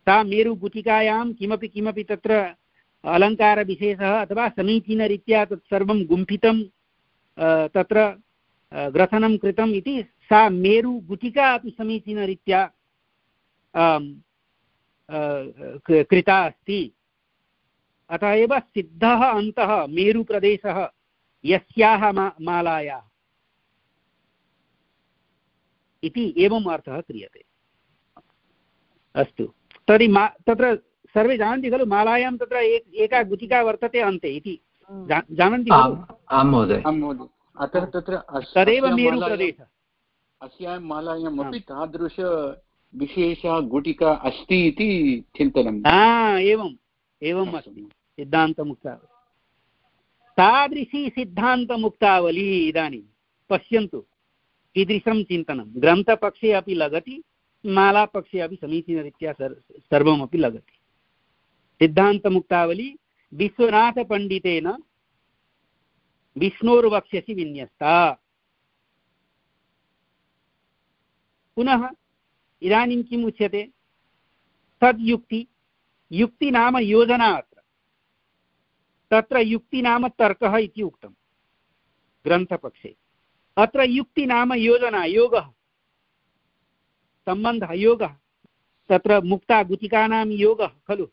सा मेरुगुटिकायां किमपि किमपि तत्र अलङ्कारविशेषः अथवा समीचीनरीत्या तत्सर्वं गुम्फितं तत्र ग्रथनं कृतम् इति सा मेरुगुटिका अपि समीचीनरीत्या कृता अस्ति। अतः एव सिद्धः अन्तः मेरुप्रदेशः यस्याः मा मालायाः इति एवम् अर्थः क्रियते। अस्तु, तर्हि मा तत्र सर्वे जानन्ति खलु मालायां तत्र एक एका गुटिका वर्तते अन्ते इति जानन्ति खलु?
आं महोदय।
अतः तत्र
तदेव मेरुप्रदेशः।
अस्यां मालायाम् अपि तादृश विशेषा गुटिका अस्ति इति चिन्तनं।
हा, एवम् एवम् अस्ति सिद्धान्तमुक्तावली। तादृशी सिद्धान्तमुक्तावली इदानीं पश्यन्तु कीदृशं चिन्तनं। ग्रन्थपक्षे अपि लगति, मालापक्षे अपि समीचीनरीत्या सर्वमपि लगति। सिद्धान्तमुक्तावली विश्वनाथपण्डितेन विष्णोर्वक्ष्यसि विन्यस्ता। पुनः इदानीं किम् उच्यते? तद्युक्ति, युक्ति नाम योजना। अत्र तत्र युक्ति नाम तर्कः इति उक्तं ग्रन्थपक्षे। अत्र युक्ति नाम योजना, योगः, सम्बन्धः, योगः। तत्र मुक्ता गुटिकानां योगः खलु,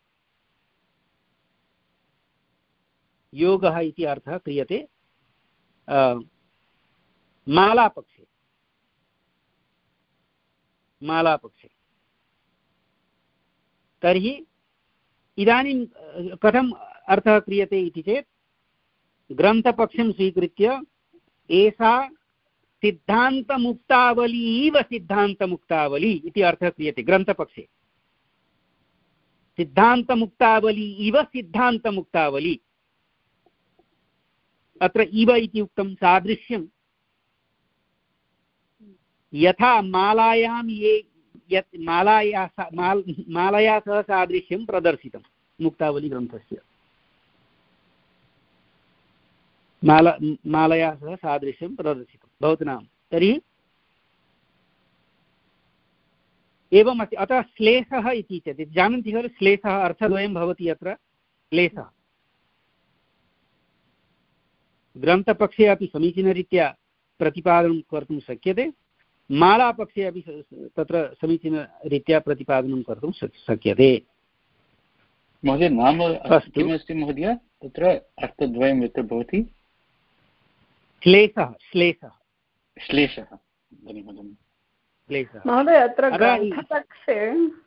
योगः इति अर्थः क्रियते मालापक्षे। मालापक्षे तर्हि इदानीं कथम् अर्थः क्रियते इति चेत् ग्रन्थपक्षं स्वीकृत्य एषा सिद्धान्तमुक्तावली इव सिद्धान्तमुक्तावली इति अर्थः क्रियते। ग्रन्थपक्षे सिद्धान्तमुक्तावली इव सिद्धान्तमुक्तावली। अत्र इव इति उक्तं सादृश्यं। यथा मालायां ये यत् मालाया माल मालया सह सादृश्यं प्रदर्शितं मुक्तावलीग्रन्थस्य, माला मालया सह सादृश्यं प्रदर्शितं भवतु नाम। तर्हि एवमस्ति। अतः श्लेषः इति चेत् जानन्ति खलु, श्लेषः अर्थद्वयं भवति अत्र। श्लेषः ग्रन्थपक्षे अपि समीचीनरीत्या प्रतिपादनं कर्तुं शक्यते, मालापक्षे अपि तत्र समीचीनरीत्या प्रतिपादनं कर्तुं शक्यते।
महोदय नाम किमस्ति महोदय? तत्र अर्थद्वयं यत्र भवति
श्लेषः। श्लेषः
श्लेषः धन्यवादः
श्लेषः
महोदय। अत्र ग्रन्थपक्षे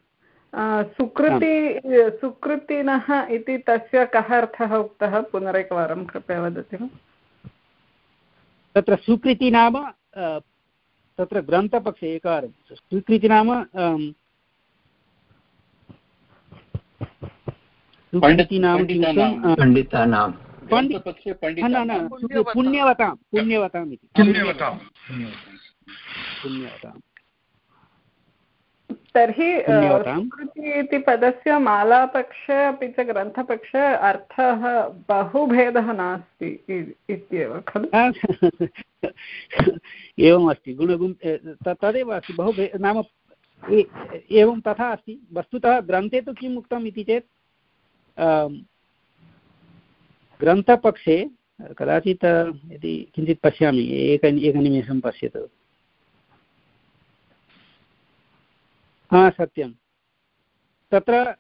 सुकृति सुकृतिनः इति तस्य कः अर्थः उक्तः? पुनरेकवारं कृपया वदति वा?
तत्र सुकृति नाम तत्र ग्रन्थपक्षे एकवारं सुकृति नाम सुकृति नाम
पण्डितानां
पुण्यवतां पुण्यवताम् इति पुण्यवताम्।
तर्हि सुकृति इति पदस्य मालापक्षे अपि च ग्रन्थपक्षे अर्थः बहुभेदः नास्ति इत्येव खलु?
एवमस्ति। गुणगुण तदेव अस्ति, बहु नाम एवं तथा अस्ति। वस्तुतः ग्रन्थे तु किम् उक्तम् इति चेत् ग्रन्थपक्षे कदाचित् यदि किञ्चित् पश्यामि, एक एकनिमेषं पश्यतु। हा सत्यं, तत्र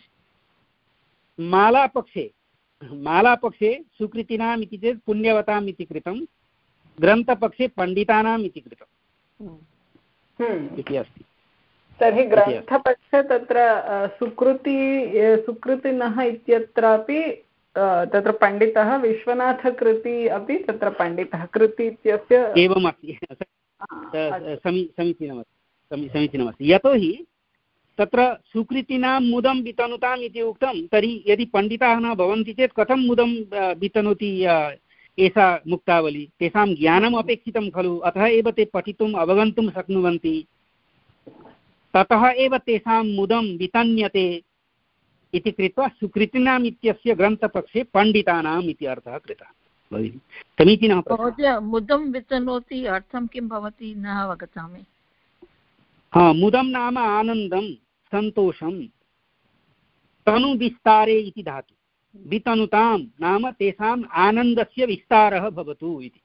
मालापक्षे मालापक्षे सुकृतीनाम् इति चेत् पुण्यवताम् इति कृतं, ग्रन्थपक्षे पण्डितानाम् इति कृतम् इति अस्ति।
तर्हि ग्रन्थपक्षे तत्र सुकृति सुकृतिनः इत्यत्रापि तत्र पण्डितः, विश्वनाथकृति अपि तत्र पण्डितः, कृति इत्यस्य
एवमस्ति। समीचीनमस्ति समीचीनमस्ति। यतोहि तत्र सुकृतीनां मुदं वितनुताम् इति उक्तं, तर्हि यदि पण्डिताः न भवन्ति चेत् कथं मुदं वितनोति एषा मुक्तावली? तेषां ज्ञानम् अपेक्षितं खलु, अतः एव ते पठितुम् अवगन्तुं शक्नुवन्ति, ततः एव तेषां मुदं वितन्यते इति कृत्वा सुकृतीनाम् इत्यस्य ग्रन्थपक्षे पण्डितानाम् इति अर्थः कृतः। भगिनि समीचीनः प्रश्नः।
मुदं वितनोति अर्थं किं भवति न अवगतामि।
हा, मुदं नाम आनन्दं, सन्तोषं, तनुविस्तारे इति धातु वितनुतां नाम तेषाम् आनन्दस्य विस्तारः भवतु इति।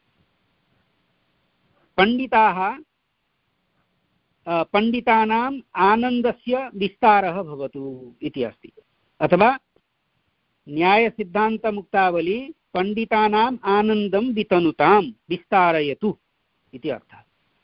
पण्डिताः पण्डितानाम् आनन्दस्य विस्तारः भवतु इति अस्ति। अथवा न्यायसिद्धान्तमुक्तावली पण्डितानाम् आनन्दं वितनुतां विस्तारयतु इति अर्थः।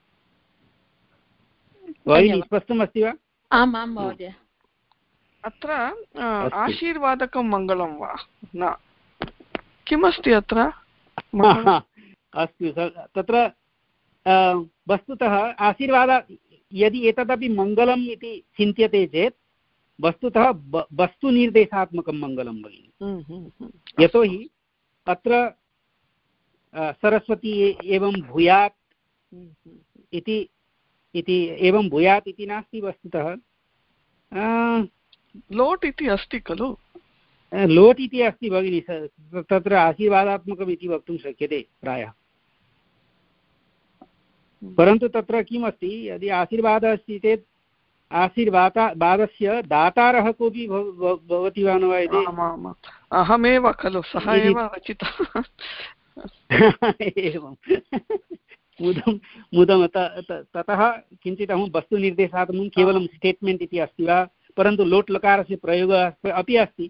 भगिनी स्पष्टमस्ति वा?
आम् आं महोदय।
अत्र आशीर्वादकं मङ्गलं वा न किमस्ति अत्र?
अस्तु तत्र वस्तुतः आशीर्वाद यदि एतदपि मङ्गलम् इति चिन्त्यते चेत् वस्तुतः वस्तुनिर्देशात्मकं मङ्गलं भगिनि। यतोहि अत्र सरस्वती एवं भूयात् इति इति एवं भूयात् इति नास्ति वस्तुतः
लोट् इति अस्ति खलु?
लोट् इति अस्ति भगिनि, तत्र आशीर्वादात्मकम् इति वक्तुं शक्यते प्रायः। परन्तु तत्र किमस्ति, यदि आशीर्वादः अस्ति चेत् आशीर्वादा वादस्य दातारः कोऽपि भवति वा न वा इति?
अहमेव खलु, सः एव रचितः।
एवं मुदं मुदं ततः किञ्चित् अहं वस्तुनिर्देशात्मकं केवलं स्टेट्मेण्ट् इति अस्ति वा, परन्तु लोट् लकारस्य प्रयोगः अपि अस्ति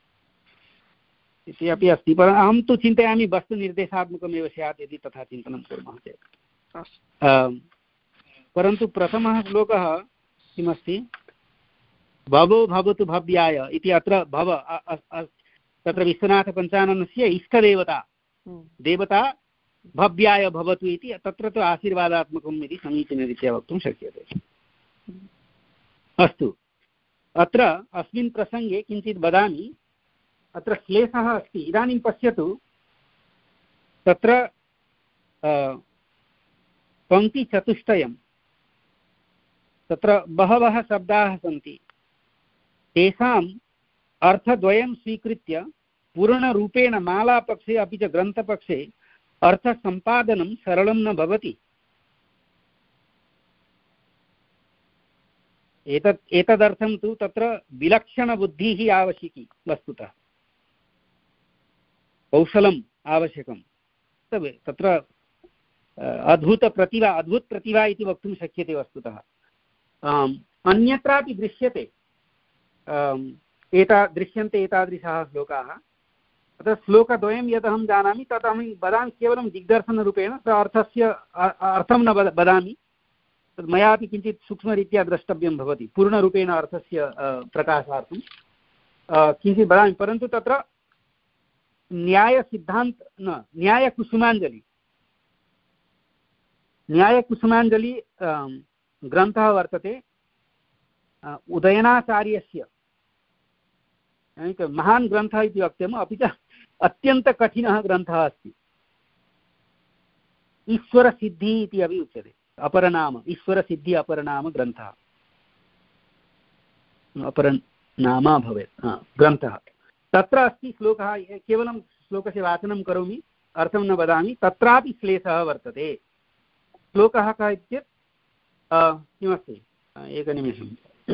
इति अपि अस्ति। परन्तु अहं तु चिन्तयामि वस्तुनिर्देशात्मकमेव स्यात् यदि तथा चिन्तनं कुर्मः चेत्। परन्तु प्रथमः श्लोकः किमस्ति, भवो भवतु भव्याय इति। अत्र भव तत्र विश्वनाथपञ्चाननस्य इष्टदेवता देवता भव्याय भवतु इति, तत्र तु आशीर्वादात्मकम् इति समीचीनरीत्या वक्तुं शक्यते। अस्तु, अत्र अस्मिन् प्रसङ्गे किञ्चित् वदामि। अत्र क्लेशः अस्ति। इदानीं पश्यतु, तत्र पङ्क्तिचतुष्टयं तत्र बहवः शब्दाः सन्ति, तेषाम् अर्थद्वयं स्वीकृत्य पूर्णरूपेण मालापक्षे अपि च ग्रन्थपक्षे अर्थसम्पादनं सरलं न भवति। एतत् एतदर्थं तु तत्र विलक्षणबुद्धिः आवश्यकी, वस्तुतः कौशलम् आवश्यकं। तत्र अद्भुतप्रतिभा अद्भुतप्रतिभा इति वक्तुं शक्यते वस्तुतः। अन्यत्रापि दृश्यते, एता दृश्यन्ते एतादृशाः श्लोकाः। अतः श्लोकद्वयं यदहं जानामि तत् अहं वदामि केवलं दिग्दर्शनरूपेण, अर्थस्य अर्थं न वदामि, तद् मयापि किञ्चित् सूक्ष्मरीत्या द्रष्टव्यं भवति पूर्णरूपेण अर्थस्य प्रकाशार्थं किञ्चित् वदामि। परन्तु तत्र न्यायसिद्धान्त न न्यायकुसुमाञ्जलि न्यायकुसुमाञ्जलि ग्रन्थः वर्तते उदयनाचार्यस्य, महान् ग्रन्थः इति वक्तव्यम्, अपि च अत्यन्तकठिनः ग्रन्थः अस्ति। ईश्वरसिद्धिः इति अपि उच्यते, अपरनाम ईश्वरसिद्धि अपरनाम ग्रन्थः, अपरनामा भवेत् ग्रन्थः। तत्र अस्ति श्लोकः, केवलं श्लोकस्य वाचनं करोमि, अर्थं न वदामि। तत्रापि श्लेषः वर्तते। श्लोकः कः इत्येतत् किमस्ति, एकनिमेषं।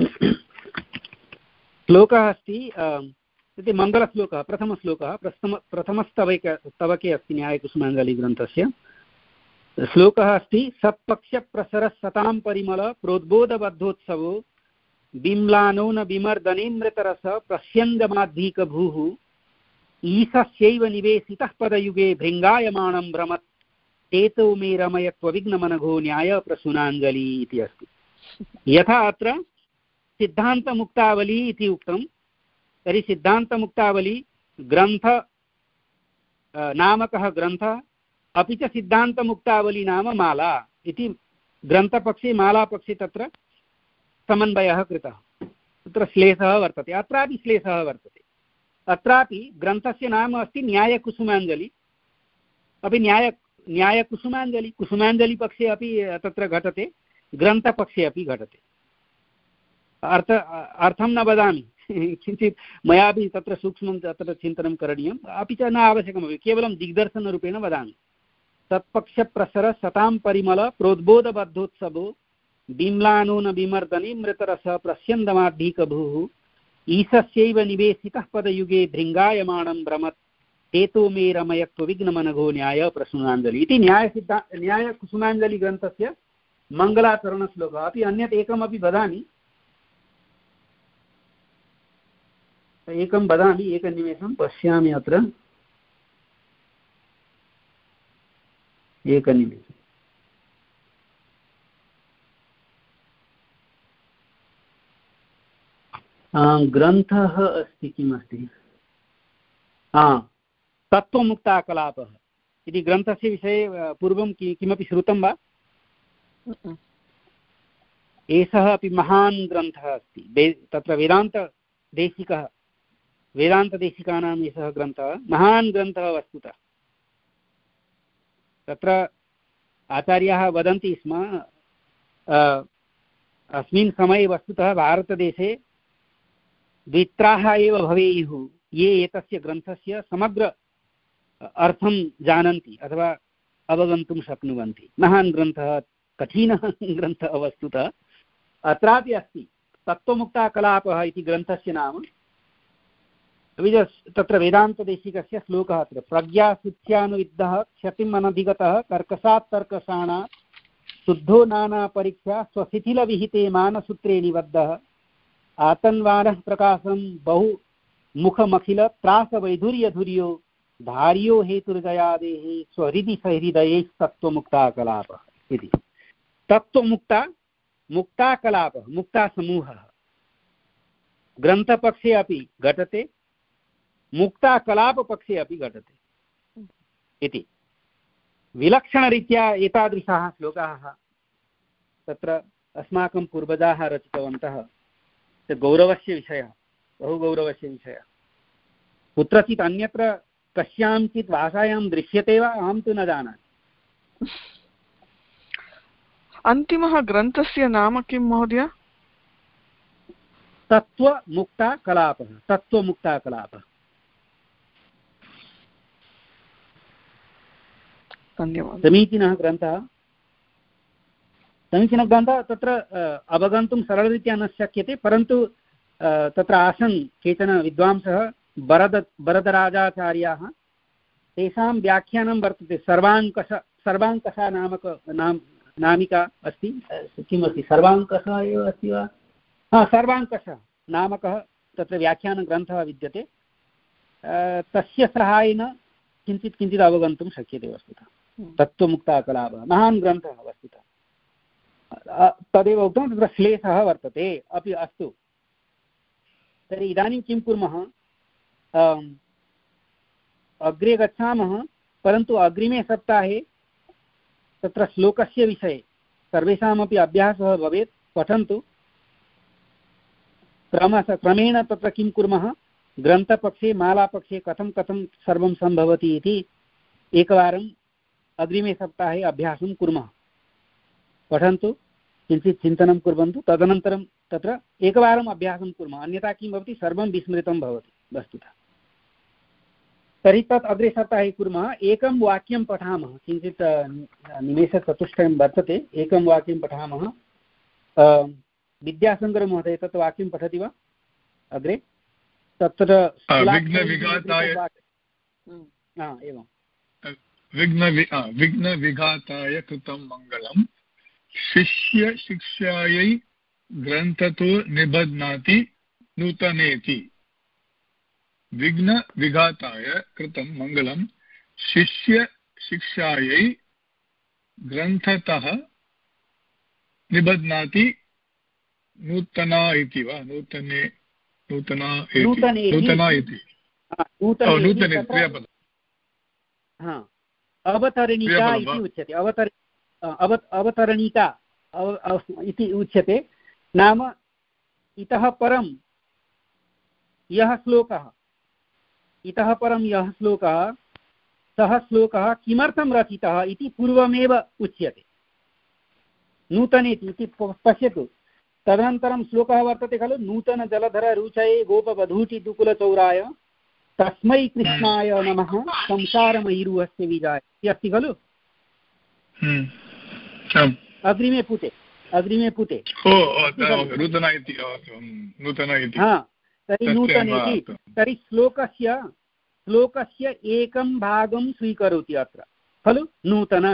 श्लोकः अस्ति इति मङ्गलश्लोकः, प्रथमश्लोकः, प्रथम प्रथमस्तवके स्तवके अस्ति न्यायकुसुमाञ्जलिग्रन्थस्य। श्लोकः अस्ति, सत्पक्षप्रसरः सतां परिमल प्रोद्बोधबद्धोत्सवो बिम्लानो न विमर्दनेन्द्रतरस प्रस्यन्दमाद्धीकभूः ईशस्यैव निवेशितः पदयुगे भृङ्गायमाणं भ्रमत् तेतो मे रमय त्वविघ्नमनघो न्याय प्रसूनाञ्जलि इति अस्ति। यथा अत्र सिद्धान्तमुक्तावली इति उक्तं, तर्हि सिद्धान्तमुक्तावली ग्रन्थ नामकः ग्रन्थः, अपि च सिद्धान्तमुक्तावली नाम माला इति ग्रन्थपक्षे मालापक्षे तत्र समन्वयः कृतः। तत्र श्लेषः वर्तते, अत्रापि श्लेषः वर्तते। अत्रापि ग्रन्थस्य नाम अस्ति न्यायकुसुमाञ्जलि, अपि न्याय न्यायकुसुमाञ्जलि कुसुमाञ्जलिपक्षे अपि तत्र घटते, ग्रन्थपक्षे अपि घटते। अर्थ अर्थं न वदामि, किञ्चित् मयापि तत्र सूक्ष्मं तत्र चिन्तनं करणीयम्, अपि च न आवश्यकमपि, केवलं दिग्दर्शनरूपेण वदामि। तत्पक्षप्रसर सतां परिमल प्रोद्बोधबद्धोत्सवो बिम्लानो न विमर्दने मृतरस प्रस्यन्दमाद्धीकभूः ईशस्यैव निवेशितः पदयुगे भृङ्गायमाणं भ्रमत् हेतो मे रमयत्व विघ्नमनघो न्याय प्रसूनाञ्जलि इति न्यायसिद्धा न्यायकुसुमाञ्जलिग्रन्थस्य मङ्गलाचरणश्लोकः। अपि अन्यत् एकमपि वदामि, एकं वदामि, एकनिमेषं पश्यामि अत्र, एकनिमेषम्। ग्रन्थः अस्ति, किमस्ति, हा तत्त्वमुक्ताकलापः इति ग्रन्थस्य विषये पूर्वं किमपि श्रुतं वा? एषः अपि महान् ग्रन्थः अस्ति। तत्र वेदान्तदेशिकः वेदान्तदेशिकानाम् एषः ग्रन्थः महान् ग्रन्थः वस्तुतः। तत्र आचार्याः वदन्ति स्म अस्मिन् समये वस्तुतः भारतदेशे द्वित्राः एव भवेयुः ये एतस्य ग्रन्थस्य समग्र अर्थं जानन्ति अथवा अवगन्तुं शक्नुवन्ति। महान् ग्रन्थः, कठिनः ग्रन्थः वस्तुतः। अत्रापि अस्ति तत्त्वमुक्ताकलापः इति ग्रन्थस्य नाम। तत्र वेदान्तदेशिकस्य श्लोकः अत्र प्रज्ञासुच्यानुविद्धः क्षतिम् अनधिगतः कर्कशात् तर्कशाणात् शुद्धो नानापरीक्षा स्वशिथिलविहिते मानसूत्रे निबद्धः आतन्वानः प्रकाशं बहु मुखमखिल त्रासवैधुर्यधुर्यो धार्यो हेतुर्जयादेः स्वहृदि सहृदये तत्त्वमुक्ताकलापः इति। तत्त्वमुक्ता मुक्ताकलापः, मुक्तासमूहः ग्रन्थपक्षे अपि घटते, मुक्ताकलापपक्षे अपि घटते इति। विलक्षणरीत्या एतादृशाः श्लोकाः तत्र अस्माकं पूर्वजाः रचितवन्तः। गौरवस्य विषयः, बहु गौरवस्य विषयः। कुत्रचित् अन्यत्र कस्याञ्चित् भाषायां दृश्यते वा, अहं तु न जानामि।
अन्तिमः ग्रन्थस्य नाम किं महोदय?
तत्त्वमुक्ताकलापः। तत्त्वमुक्ताकलापः।
धन्यवादः।
समीचीनः ग्रन्थः, समीचीनग्रन्थः। तत्र अवगन्तुं सरलरीत्या न शक्यते, परन्तु तत्र आसन् केचन विद्वांसः वरद वरदराजाचार्याः, तेषां व्याख्यानं वर्तते। सर्वाङ्कष सर्वाङ्कषा नामक नाम नामिका अस्ति, किमस्ति, सर्वाङ्कषः एव अस्ति वा? हा, सर्वाङ्कषः नामकः तत्र व्याख्यानग्रन्थः विद्यते। तस्य सहायेन किञ्चित् किञ्चित् अवगन्तुं शक्यते वस्तुतः। तत्त्वमुक्ताकलापः महान् ग्रन्थः वस्तुतः। तदेव उक्तं, तत्र श्लेषः वर्तते अपि। अस्तु, तर्हि इदानीं किं कुर्मः, अग्रे गच्छामः, परन्तु अग्रिमे सप्ताहे तत्र श्लोकस्य विषये सर्वेषामपि अभ्यासः भवेत्। पठन्तु क्रमश क्रमेण। तत्र किं कुर्मः, ग्रन्थपक्षे मालापक्षे कथं कथं सर्वं सम्भवति इति एकवारम् अग्रिमे सप्ताहे अभ्यासं कुर्मः। पठन्तु, किञ्चित् चिन्तनं कुर्वन्तु, तदनन्तरं तत्र एकवारम् अभ्यासं कुर्मः। अन्यथा किं भवति, सर्वं विस्मृतं भवति वस्तुतः। तर्हि तत् अग्रे सप्ताहे कुर्मः। एकं वाक्यं पठामः, किञ्चित् निमेषचतुष्टयं वर्तते, एकं वाक्यं पठामः। विद्याशङ्करमहोदय तत् वाक्यं पठति वा अग्रे? तत्र एवं
विघ्नविघाताय कृतं मङ्गलं शिष्य शिक्षायै ग्रन्थतो निबध्नाति नूतनेति। विघ्नविघाताय कृतं मङ्गलं शिष्य शिक्षायै ग्रन्थतः निबध्नाति नूतना इति वा? नूतने नूतना नूतना इति नूतने क्रियापदम्।
अवतरणिका इति उच्यते। अवतर अव अवतरणिका इति उच्यते। नाम इतः परं यः श्लोकः इतः परं यः श्लोकः सः श्लोकः किमर्थं रचितः इति पूर्वमेव उच्यते। नूतनेति इति पश्यतु। तदनन्तरं श्लोकः वर्तते खलु, नूतनजलधर रुचये गोपवधूटि दुकुलचौराय तस्मै कृष्णाय नमः संसारमहिरुहस्य विजाय इति अस्ति खलु। अग्रिमे पुटे अग्रिमे पुटे
नूतना इति।
हा, तर्हि नूतन इति तर्हि श्लोकस्य श्लोकस्य एकं भागं स्वीकरोति अत्र खलु नूतन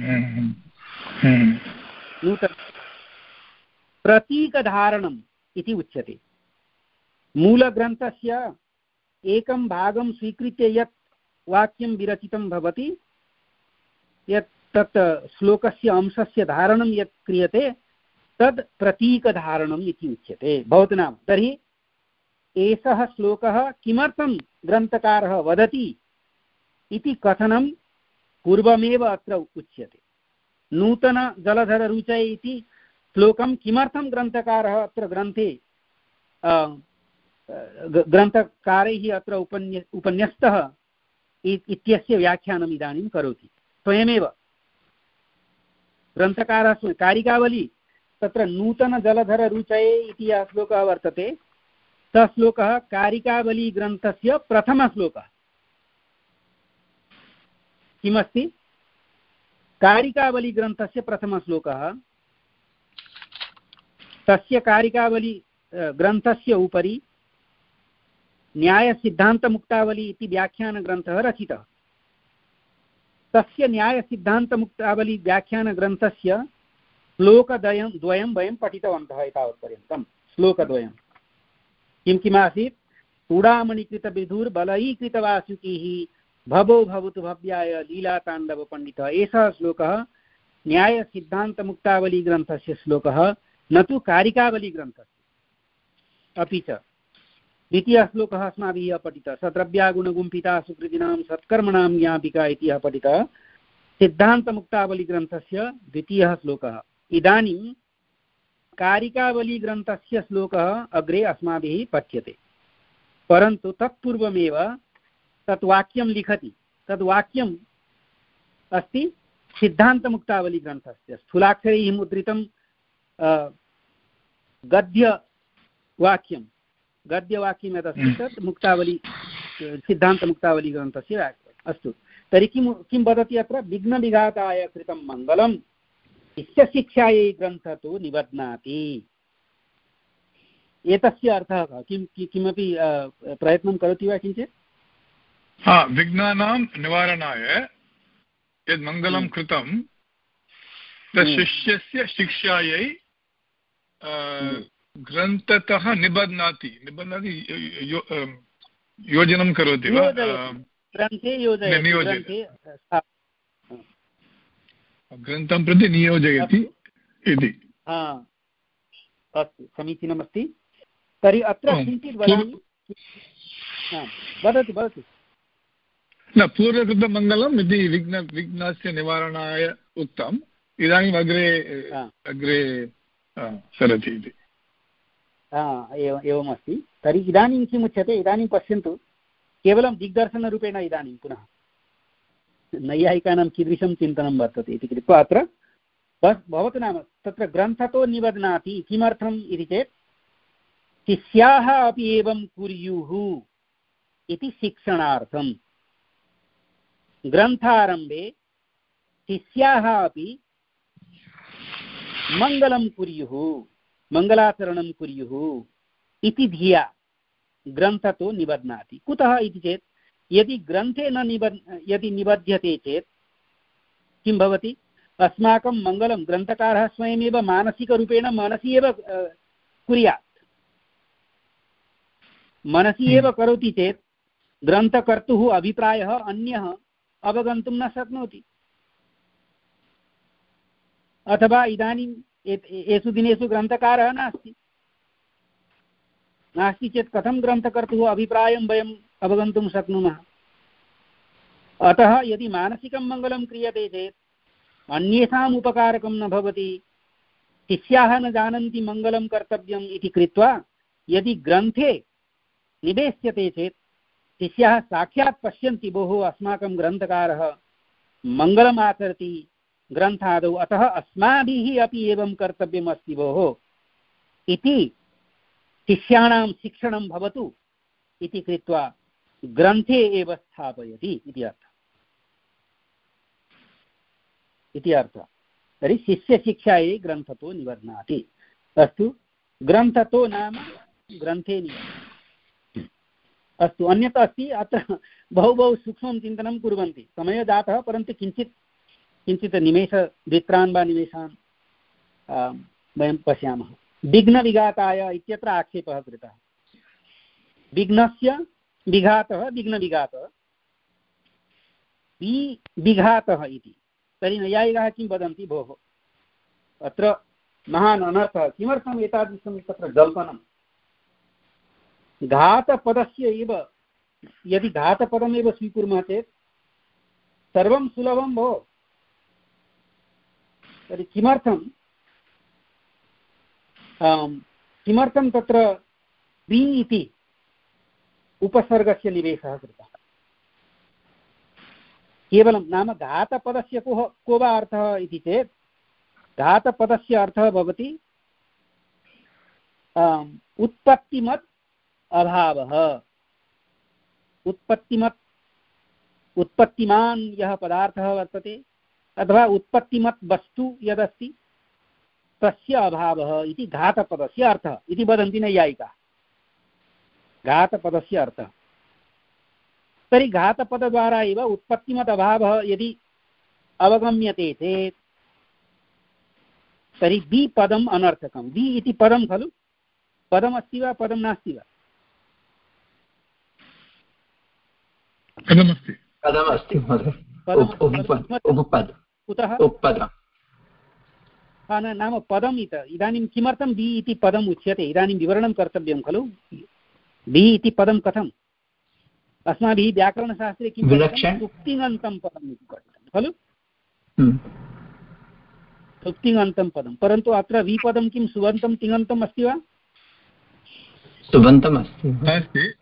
नूतन प्रतीकधारणम् इति उच्यते। मूलग्रन्थस्य एकं भागं स्वीकृत्य यत् वाक्यं विरचितं भवति यत् तत् श्लोकस्य अंशस्य धारणं यत् क्रियते तद् प्रतीकधारणम् इति उच्यते भवतु। तर्हि एषः श्लोकः किमर्थं ग्रन्थकारः वदति इति कथनं पूर्वमेव अत्र उच्यते। नूतनजलधररुचये इति श्लोकं किमर्थं ग्रन्थकारः अत्र ग्रन्थे ग्रन्थकारैः अत्र उपन्य उपन्यस्तः इत्यस्य व्याख्यानम् इदानीं करोति स्वयमेव ग्रन्थकारः। कारिकावली तत्र नूतनजलधररुचये इति यः श्लोकः वर्तते सः श्लोकः कारिकावलीग्रन्थस्य प्रथमश्लोकः। किमस्ति कारिकावलीग्रन्थस्य प्रथमश्लोकः तस्य कारिकावली ग्रन्थस्य उपरि न्यायसिद्धान्तमुक्तावली इति व्याख्यानग्रन्थः रचितः। तस्य न्यायसिद्धान्तमुक्तावली व्याख्यानग्रन्थस्य श्लोकद्वयं द्वयं वयं पठितवन्तः एतावत्पर्यन्तं। श्लोकद्वयं किं किमासीत्? चूडामणिकृतविधुर्बलैकृतवासुकिः भवो भवतु भव्याय लीलाताण्डवपण्डितः। एषः श्लोकः न्यायसिद्धान्तमुक्तावलीग्रन्थस्य श्लोकः, न तु कारिकावलीग्रन्थस्य। अपि च द्वितीयः श्लोकः अस्माभिः पठितः, सद्रव्यागुणगुम्फिता सुकृतिनां सत्कर्मणां ज्ञापिका इति यः पठितः सिद्धान्तमुक्तावलीग्रन्थस्य द्वितीयः श्लोकः। इदानीं कारिकावलीग्रन्थस्य श्लोकः अग्रे अस्माभिः पठ्यते, परन्तु तत्पूर्वमेव तत् वाक्यं लिखति। तद् वाक्यम् अस्ति सिद्धान्तमुक्तावलीग्रन्थस्य स्थूलाक्षरैः मुद्रितं गद्यवाक्यं गद्यवाक्यं यदस्ति तत् मुक्तावली सिद्धान्तमुक्तावलीग्रन्थस्य अस्तु। तर्हि किं किं वदति अत्र? विघ्नविघाताय कृतं मङ्गलं शिष्यशिक्षायै ग्रन्थतो निबध्नाति। एतस्य अर्थः किं किमपि प्रयत्नं करोति वा किञ्चित्?
हा, विघ्नानां निवारणाय यद् मङ्गलं कृतं शिष्यस्य शिक्षायै ग्रन्थतः निबध्नाति निबध्नाति योजनं करोति वा?
ग्रन्थे योजयति,
ग्रन्थं प्रति नियोजयति इति।
अस्तु, समीचीनमस्ति। तर्हि अत्र किञ्चित् वदामि। वदतु वदतु।
न, पूर्वकृतमङ्गलम् इति विघ्न विघ्नस्य निवारणाय उक्तम्, इदानीम् अग्रे अग्रे सरति इति।
एवमस्ति। तर्हि इदानीं किम् उच्यते? इदानीं पश्यन्तु, केवलं दिग्दर्शनरूपेण इदानीं पुनः नैयायिकानां कीदृशं चिन्तनं वर्तते इति कृत्वा अत्र भवतु नाम तत्र ग्रन्थतो निबध्नाति। किमर्थम् इति चेत् शिष्याः अपि एवं कुर्युः इति शिक्षणार्थम्। ग्रन्थारम्भे शिष्याः अपि मङ्गलं कुर्युः, मङ्गलाचरणं कुर्युः इति धिया ग्रन्थतो निबध्नाति। कुतः इति चेत् यदि ग्रन्थे न निबध् यदि निबध्यते चेत् किं भवति? अस्माकं मङ्गलं ग्रन्थकारः स्वयमेव मानसिकरूपेण मनसि एव कुर्यात्। मनसि एव करोति चेत् ग्रन्थकर्तुः अभिप्रायः अन्यः अवगन्तुं न शक्नोति। अथवा इदानीं एषु दिनेषु ग्रन्थकारः नास्ति नास्ति चेत् कथं ग्रन्थकर्तुः अभिप्रायं वयम् अवगन्तुं शक्नुमः? अतः यदि मानसिकं मङ्गलं क्रियते चेत् अन्येषाम् उपकारकं न भवति। शिष्याः न जानन्ति मङ्गलं कर्तव्यम् इति कृत्वा यदि ग्रन्थे निवेश्यते चेत् शिष्याः साक्षात् पश्यन्ति, भोः अस्माकं ग्रन्थकारः मङ्गलम् आचरति ग्रन्थादौ, अतः अस्माभिः अपि एवं कर्तव्यमस्ति भोः इति शिष्याणां शिक्षणं भवतु इति कृत्वा ग्रन्थे एव स्थापयति इति अर्थः इति अर्थः। तर्हि शिष्यशिक्षायै ग्रन्थतो निबध्नाति। अस्तु, ग्रन्थतो नाम ग्रन्थे निबध्नाति। अस्तु, अन्यत् अस्ति अत्र बहु बहु सूक्ष्मं चिन्तनं कुर्वन्ति, समयः जातः परन्तु किञ्चित् किञ्चित् निमेषद्वित्रान् वा निमेषान् वयं पश्यामः। विघ्नविघाताय इत्यत्र आक्षेपः कृतः। विघ्नस्य विघातः विघ्नविघातः विघातः इति। तर्हि नैयायिकाः किं वदन्ति, भोः अत्र महान् अनर्थः, किमर्थम् एतादृशं तत्र जल्पनं। घातपदस्य एव यदि घातपदमेव स्वीकुर्मः चेत् सर्वं सुलभं भो। तर्हि किमर्थं किमर्थं तत्र बि इति उपसर्गस्य निवेशः कृतः। केवलं नाम घातपदस्य को को वा अर्थः इति चेत् घातपदस्य अर्थः भवति उत्पत्तिमत् अभावः। उत्पत्तिमत् उत्पत्तिमान् यः पदार्थः वर्तते अथवा उत्पत्तिमत् वस्तु यदस्ति तस्य अभावः इति घातपदस्य अर्थः इति वदन्ति नैयायिकाः। घातपदस्य अर्थः। तर्हि घातपदद्वारा एव उत्पत्तिमत् अभावः यदि अवगम्यते चेत् तर्हि बि पदम् अनर्थकं। बि इति पदं खलु, पदमस्ति वा पदं नास्ति वा?
पदमस्ति पदमस्ति
कुतः? नाम पदम् इत इदानीं किमर्थं बि इति पदम् उच्यते, इदानीं विवरणं कर्तव्यं खलु। बि इति पदं कथम्? अस्माभिः व्याकरणशास्त्रे किं सुप्तिङन्तं पदम् इति पठितं खलु। सुप्तिङन्तं पदं, परन्तु अत्र विपदं किं सुबन्तं तिङन्तम् अस्ति वा?
सुबन्तम् अस्ति।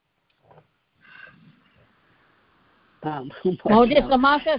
महोदय समासः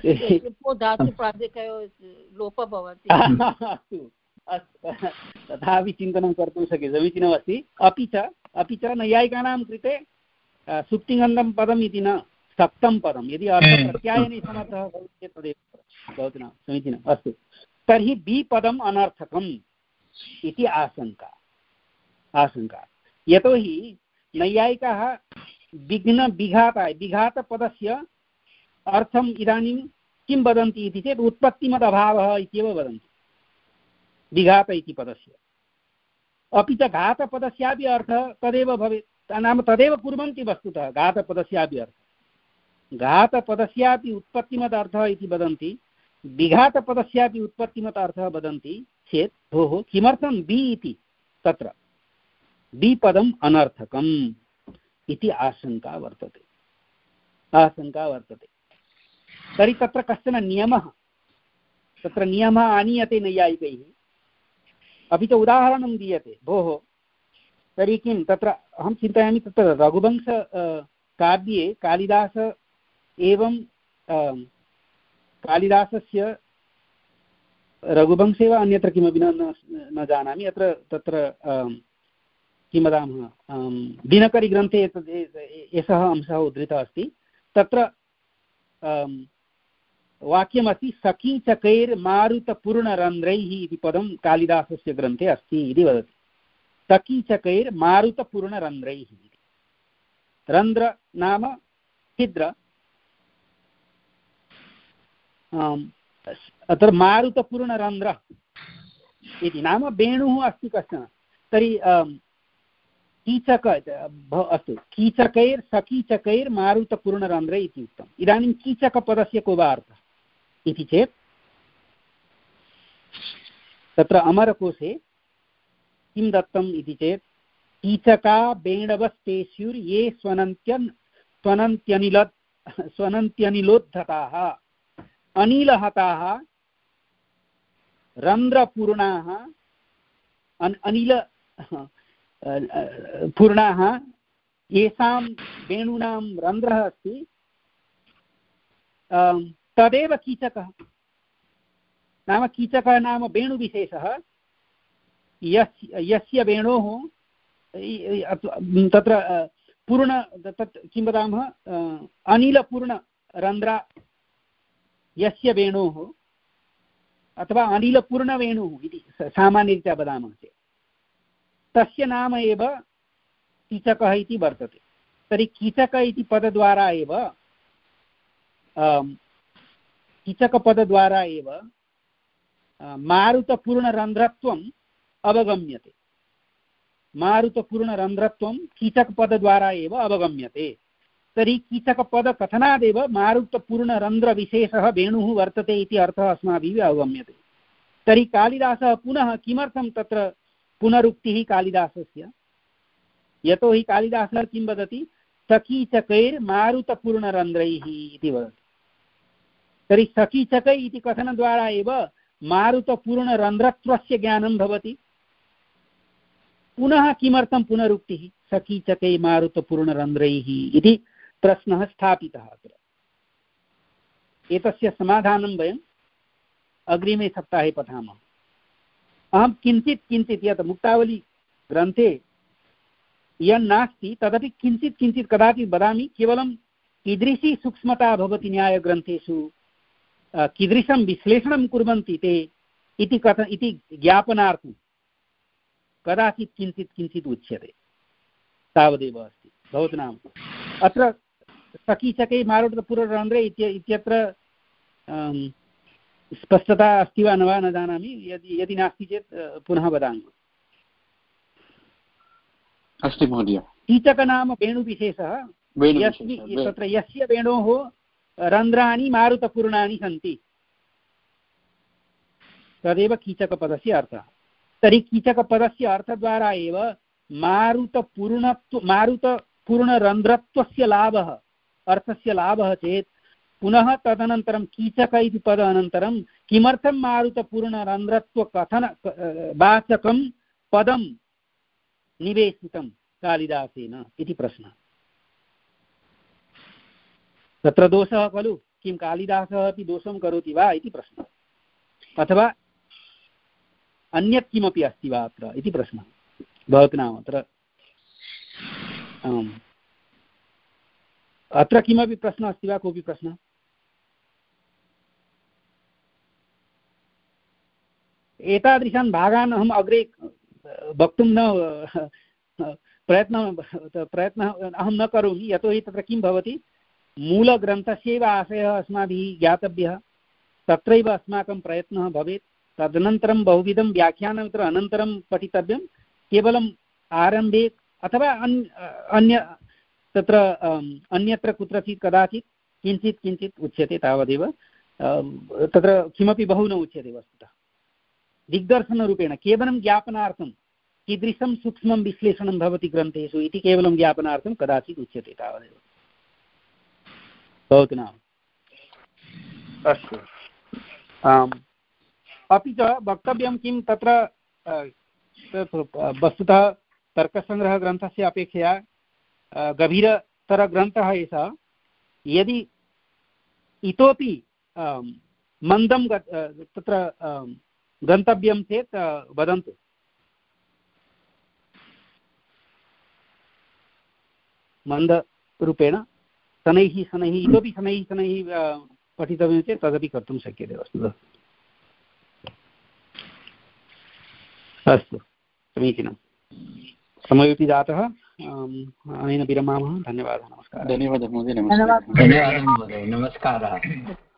लोपः भवति।
अस्तु अस्तु, तथापि चिन्तनं कर्तुं शक्यते, समीचीनमस्ति। अपि च अपि च नैयायिकानां कृते सुप्तिङन्तं पदम् इति न, सक्तं पदं यदि अर्थप्रत्यायने समर्थः भवति चेत् तदेव भवति न। समीचीनम्, अस्तु। तर्हि बि पदम् अनर्थकम् इति आशङ्का आशङ्का यतोहि नैयायिकाः विघ्न विघाताय विघातपदस्य अर्थम् इदानीं किं वदन्ति इति चेत् उत्पत्तिमत् अभावः इत्येव वदन्ति विघात इति पदस्य। अपि च घातपदस्यापि अर्थः तदेव भवेत्, नाम तदेव कुर्वन्ति वस्तुतः घातपदस्यापि अर्थः। घातपदस्यापि उत्पत्तिमत् अर्थः इति वदन्ति, विघातपदस्यापि उत्पत्तिमत् अर्थः वदन्ति चेत् भोः किमर्थं बि इति तत्र बि पदम् अनर्थकम् इति आशङ्का वर्तते आशङ्का वर्तते तर्हि तत्र कश्चन नियमः तत्र नियमः आनीयते नैयायिकैः, अपि च उदाहरणं दीयते। भोः तर्हि किं तत्र अहं चिन्तयामि, तत्र रघुवंश काव्ये कालिदास एवं कालिदासस्य रघुवंशे वा अन्यत्र किमपि न न जानामि, अत्र तत्र किं वदामः दिनकरीग्रन्थे एतद् एषः अंशः उद्धृतः अस्ति। तत्र वाक्यमस्ति सकीचकैर्मारुतपूर्णरन्ध्रैः इति पदं कालिदासस्य ग्रन्थे अस्ति इति वदति। सकीचकैर्मारुतपूर्णरन्ध्रैः इति, रन्ध्र नाम छिद्र, अत्र मारुतपूर्णरन्ध्र इति नाम वेणुः अस्ति कश्चन। तर्हि कीचक अस्तु, कीचकैर् सकीचकैर् मारुतपूर्णरन्ध्रे इति उक्तम्। इदानीं कीचकपदस्य को वा अर्थः इति चेत् तत्र अमरकोशे किं दत्तम् इति चेत् कीचका बेणवस्तेष्युर् ये स्वनन्त्यन् स्वनन्त्यनिल स्वनन्त्यनिलोद्धताः अनिलहताः रन्ध्रपूर्णाः अनिल पूर्णाः येषां वेणूनां रन्ध्रः अस्ति तदेव कीचकः। नाम कीचकः नाम वेणुविशेषः, यस्य यस्य वेणोः तत्र पूर्ण तत् किं वदामः अनिलपूर्णरन्ध्रा यस्य वेणोः अथवा अनिलपूर्णवेणुः इति सामान्यरीत्या वदामः चेत् तस्य नाम एव कीचकः इति वर्तते। तर्हि कीचक इति पदद्वारा एव कीचकपदद्वारा एव मारुतपूर्णरन्ध्रत्वम् अवगम्यते। मारुतपूर्णरन्ध्रत्वं कीचकपदद्वारा एव अवगम्यते। तर्हि कीचकपदकथनादेव मारुतपूर्णरन्ध्रविशेषः वेणुः वर्तते इति अर्थः अस्माभिः अवगम्यते। तर्हि कालिदासः पुनः किमर्थं तत्र पुनरुक्तिः कालिदासस्य? यतोहि कालिदासः किं वदति? सकीचकैर्मारुतपूर्णरन्ध्रैः इति वदति। तर्हि सकीचकै इति कथनद्वारा एव मारुतपूर्णरन्ध्रत्वस्य ज्ञानं भवति। पुनः किमर्थं पुनरुक्तिः सकीचकै मारुतपूर्णरन्ध्रैः इति प्रश्नः स्थापितः अत्र। एतस्य समाधानं वयम् अग्रिमे सप्ताहे पठामः। अहं किञ्चित् किञ्चित् यत् मुक्तावली ग्रन्थे यन्नास्ति तदपि किञ्चित् किञ्चित् कदाचित् वदामि। केवलं कीदृशी सूक्ष्मता भवति न्यायग्रन्थेषु, कीदृशं विश्लेषणं कुर्वन्ति ते इति कथ इति ज्ञापनार्थं कदाचित् किञ्चित् किञ्चित् उच्यते, तावदेव अस्ति भवतु। अत्र सकीचकै मारुतपूर्णरन्ध्रे इत्यत्र स्पष्टता अस्ति वा न वा न जानामि। यदि यदि नास्ति चेत् पुनः वदामि।
अस्ति महोदय।
कीचक नाम वेणुविशेषः, तत्र यस्य वेणोः रन्ध्राणि मारुतपूर्णानि सन्ति तदेव कीचकपदस्य अर्थः। तर्हि कीचकपदस्य अर्थद्वारा एव मारुतपूर्णत्व मारुतपूर्णरन्ध्रत्वस्य लाभः, अर्थस्य लाभः चेत् पुनः तदनन्तरं कीचक इति पद अनन्तरं किमर्थं मारुतपूर्णरन्ध्रत्वकथन वाचकं पदं निवेशितं कालिदासेन इति प्रश्नः। तत्र दोषः खलु? किं कालिदासः अपि दोषं करोति वा इति प्रश्नः, अथवा अन्यत् किमपि अस्ति वा अत्र इति प्रश्नः भवतु। नाम अत्र आम्, अत्र किमपि प्रश्नः अस्ति वा? कोऽपि प्रश्नः? एतादृशान् भागान् अहम् अग्रे वक्तुं न प्रयत्नः प्रयत्नः अहं न करोमि। यतोहि तत्र किं भवति, मूलग्रन्थस्यैव आशयः अस्माभिः ज्ञातव्यः, तत्रैव अस्माकं प्रयत्नः भवेत्। तदनन्तरं बहुविधं व्याख्यानं तत्र अनन्तरं पठितव्यं। केवलम् आरम्भे अथवा अन्य तत्र अन्यत्र कुत्रचित् कदाचित् किञ्चित् किञ्चित् उच्यते, तावदेव। तत्र किमपि बहु न उच्यते वस्तुतः। दिग्दर्शनरूपेण केवलं ज्ञापनार्थं कीदृशं सूक्ष्मं विश्लेषणं भवति ग्रन्थेषु इति केवलं ज्ञापनार्थं कदाचित् उच्यते, तावदेव भवतु। नाम अस्तु। आम्, अपि च वक्तव्यं किं तत्र वस्तुतः तर्कसङ्ग्रहग्रन्थस्य अपेक्षया गभीरतरग्रन्थः एषः। यदि इतोपि मन्दं तत्र गन्तव्यं चेत् वदन्तु। मन्दरूपेण शनैः शनैः इतोपि शनैः शनैः पठितव्यं चेत् तदपि कर्तुं शक्यते वस्तुतः। अस्तु, समीचीनं। समयोपि जातः। अनेन विरमामः। धन्यवादः, नमस्कारः।
धन्यवादः महोदय।
धन्यवादः महोदय, नमस्कारः।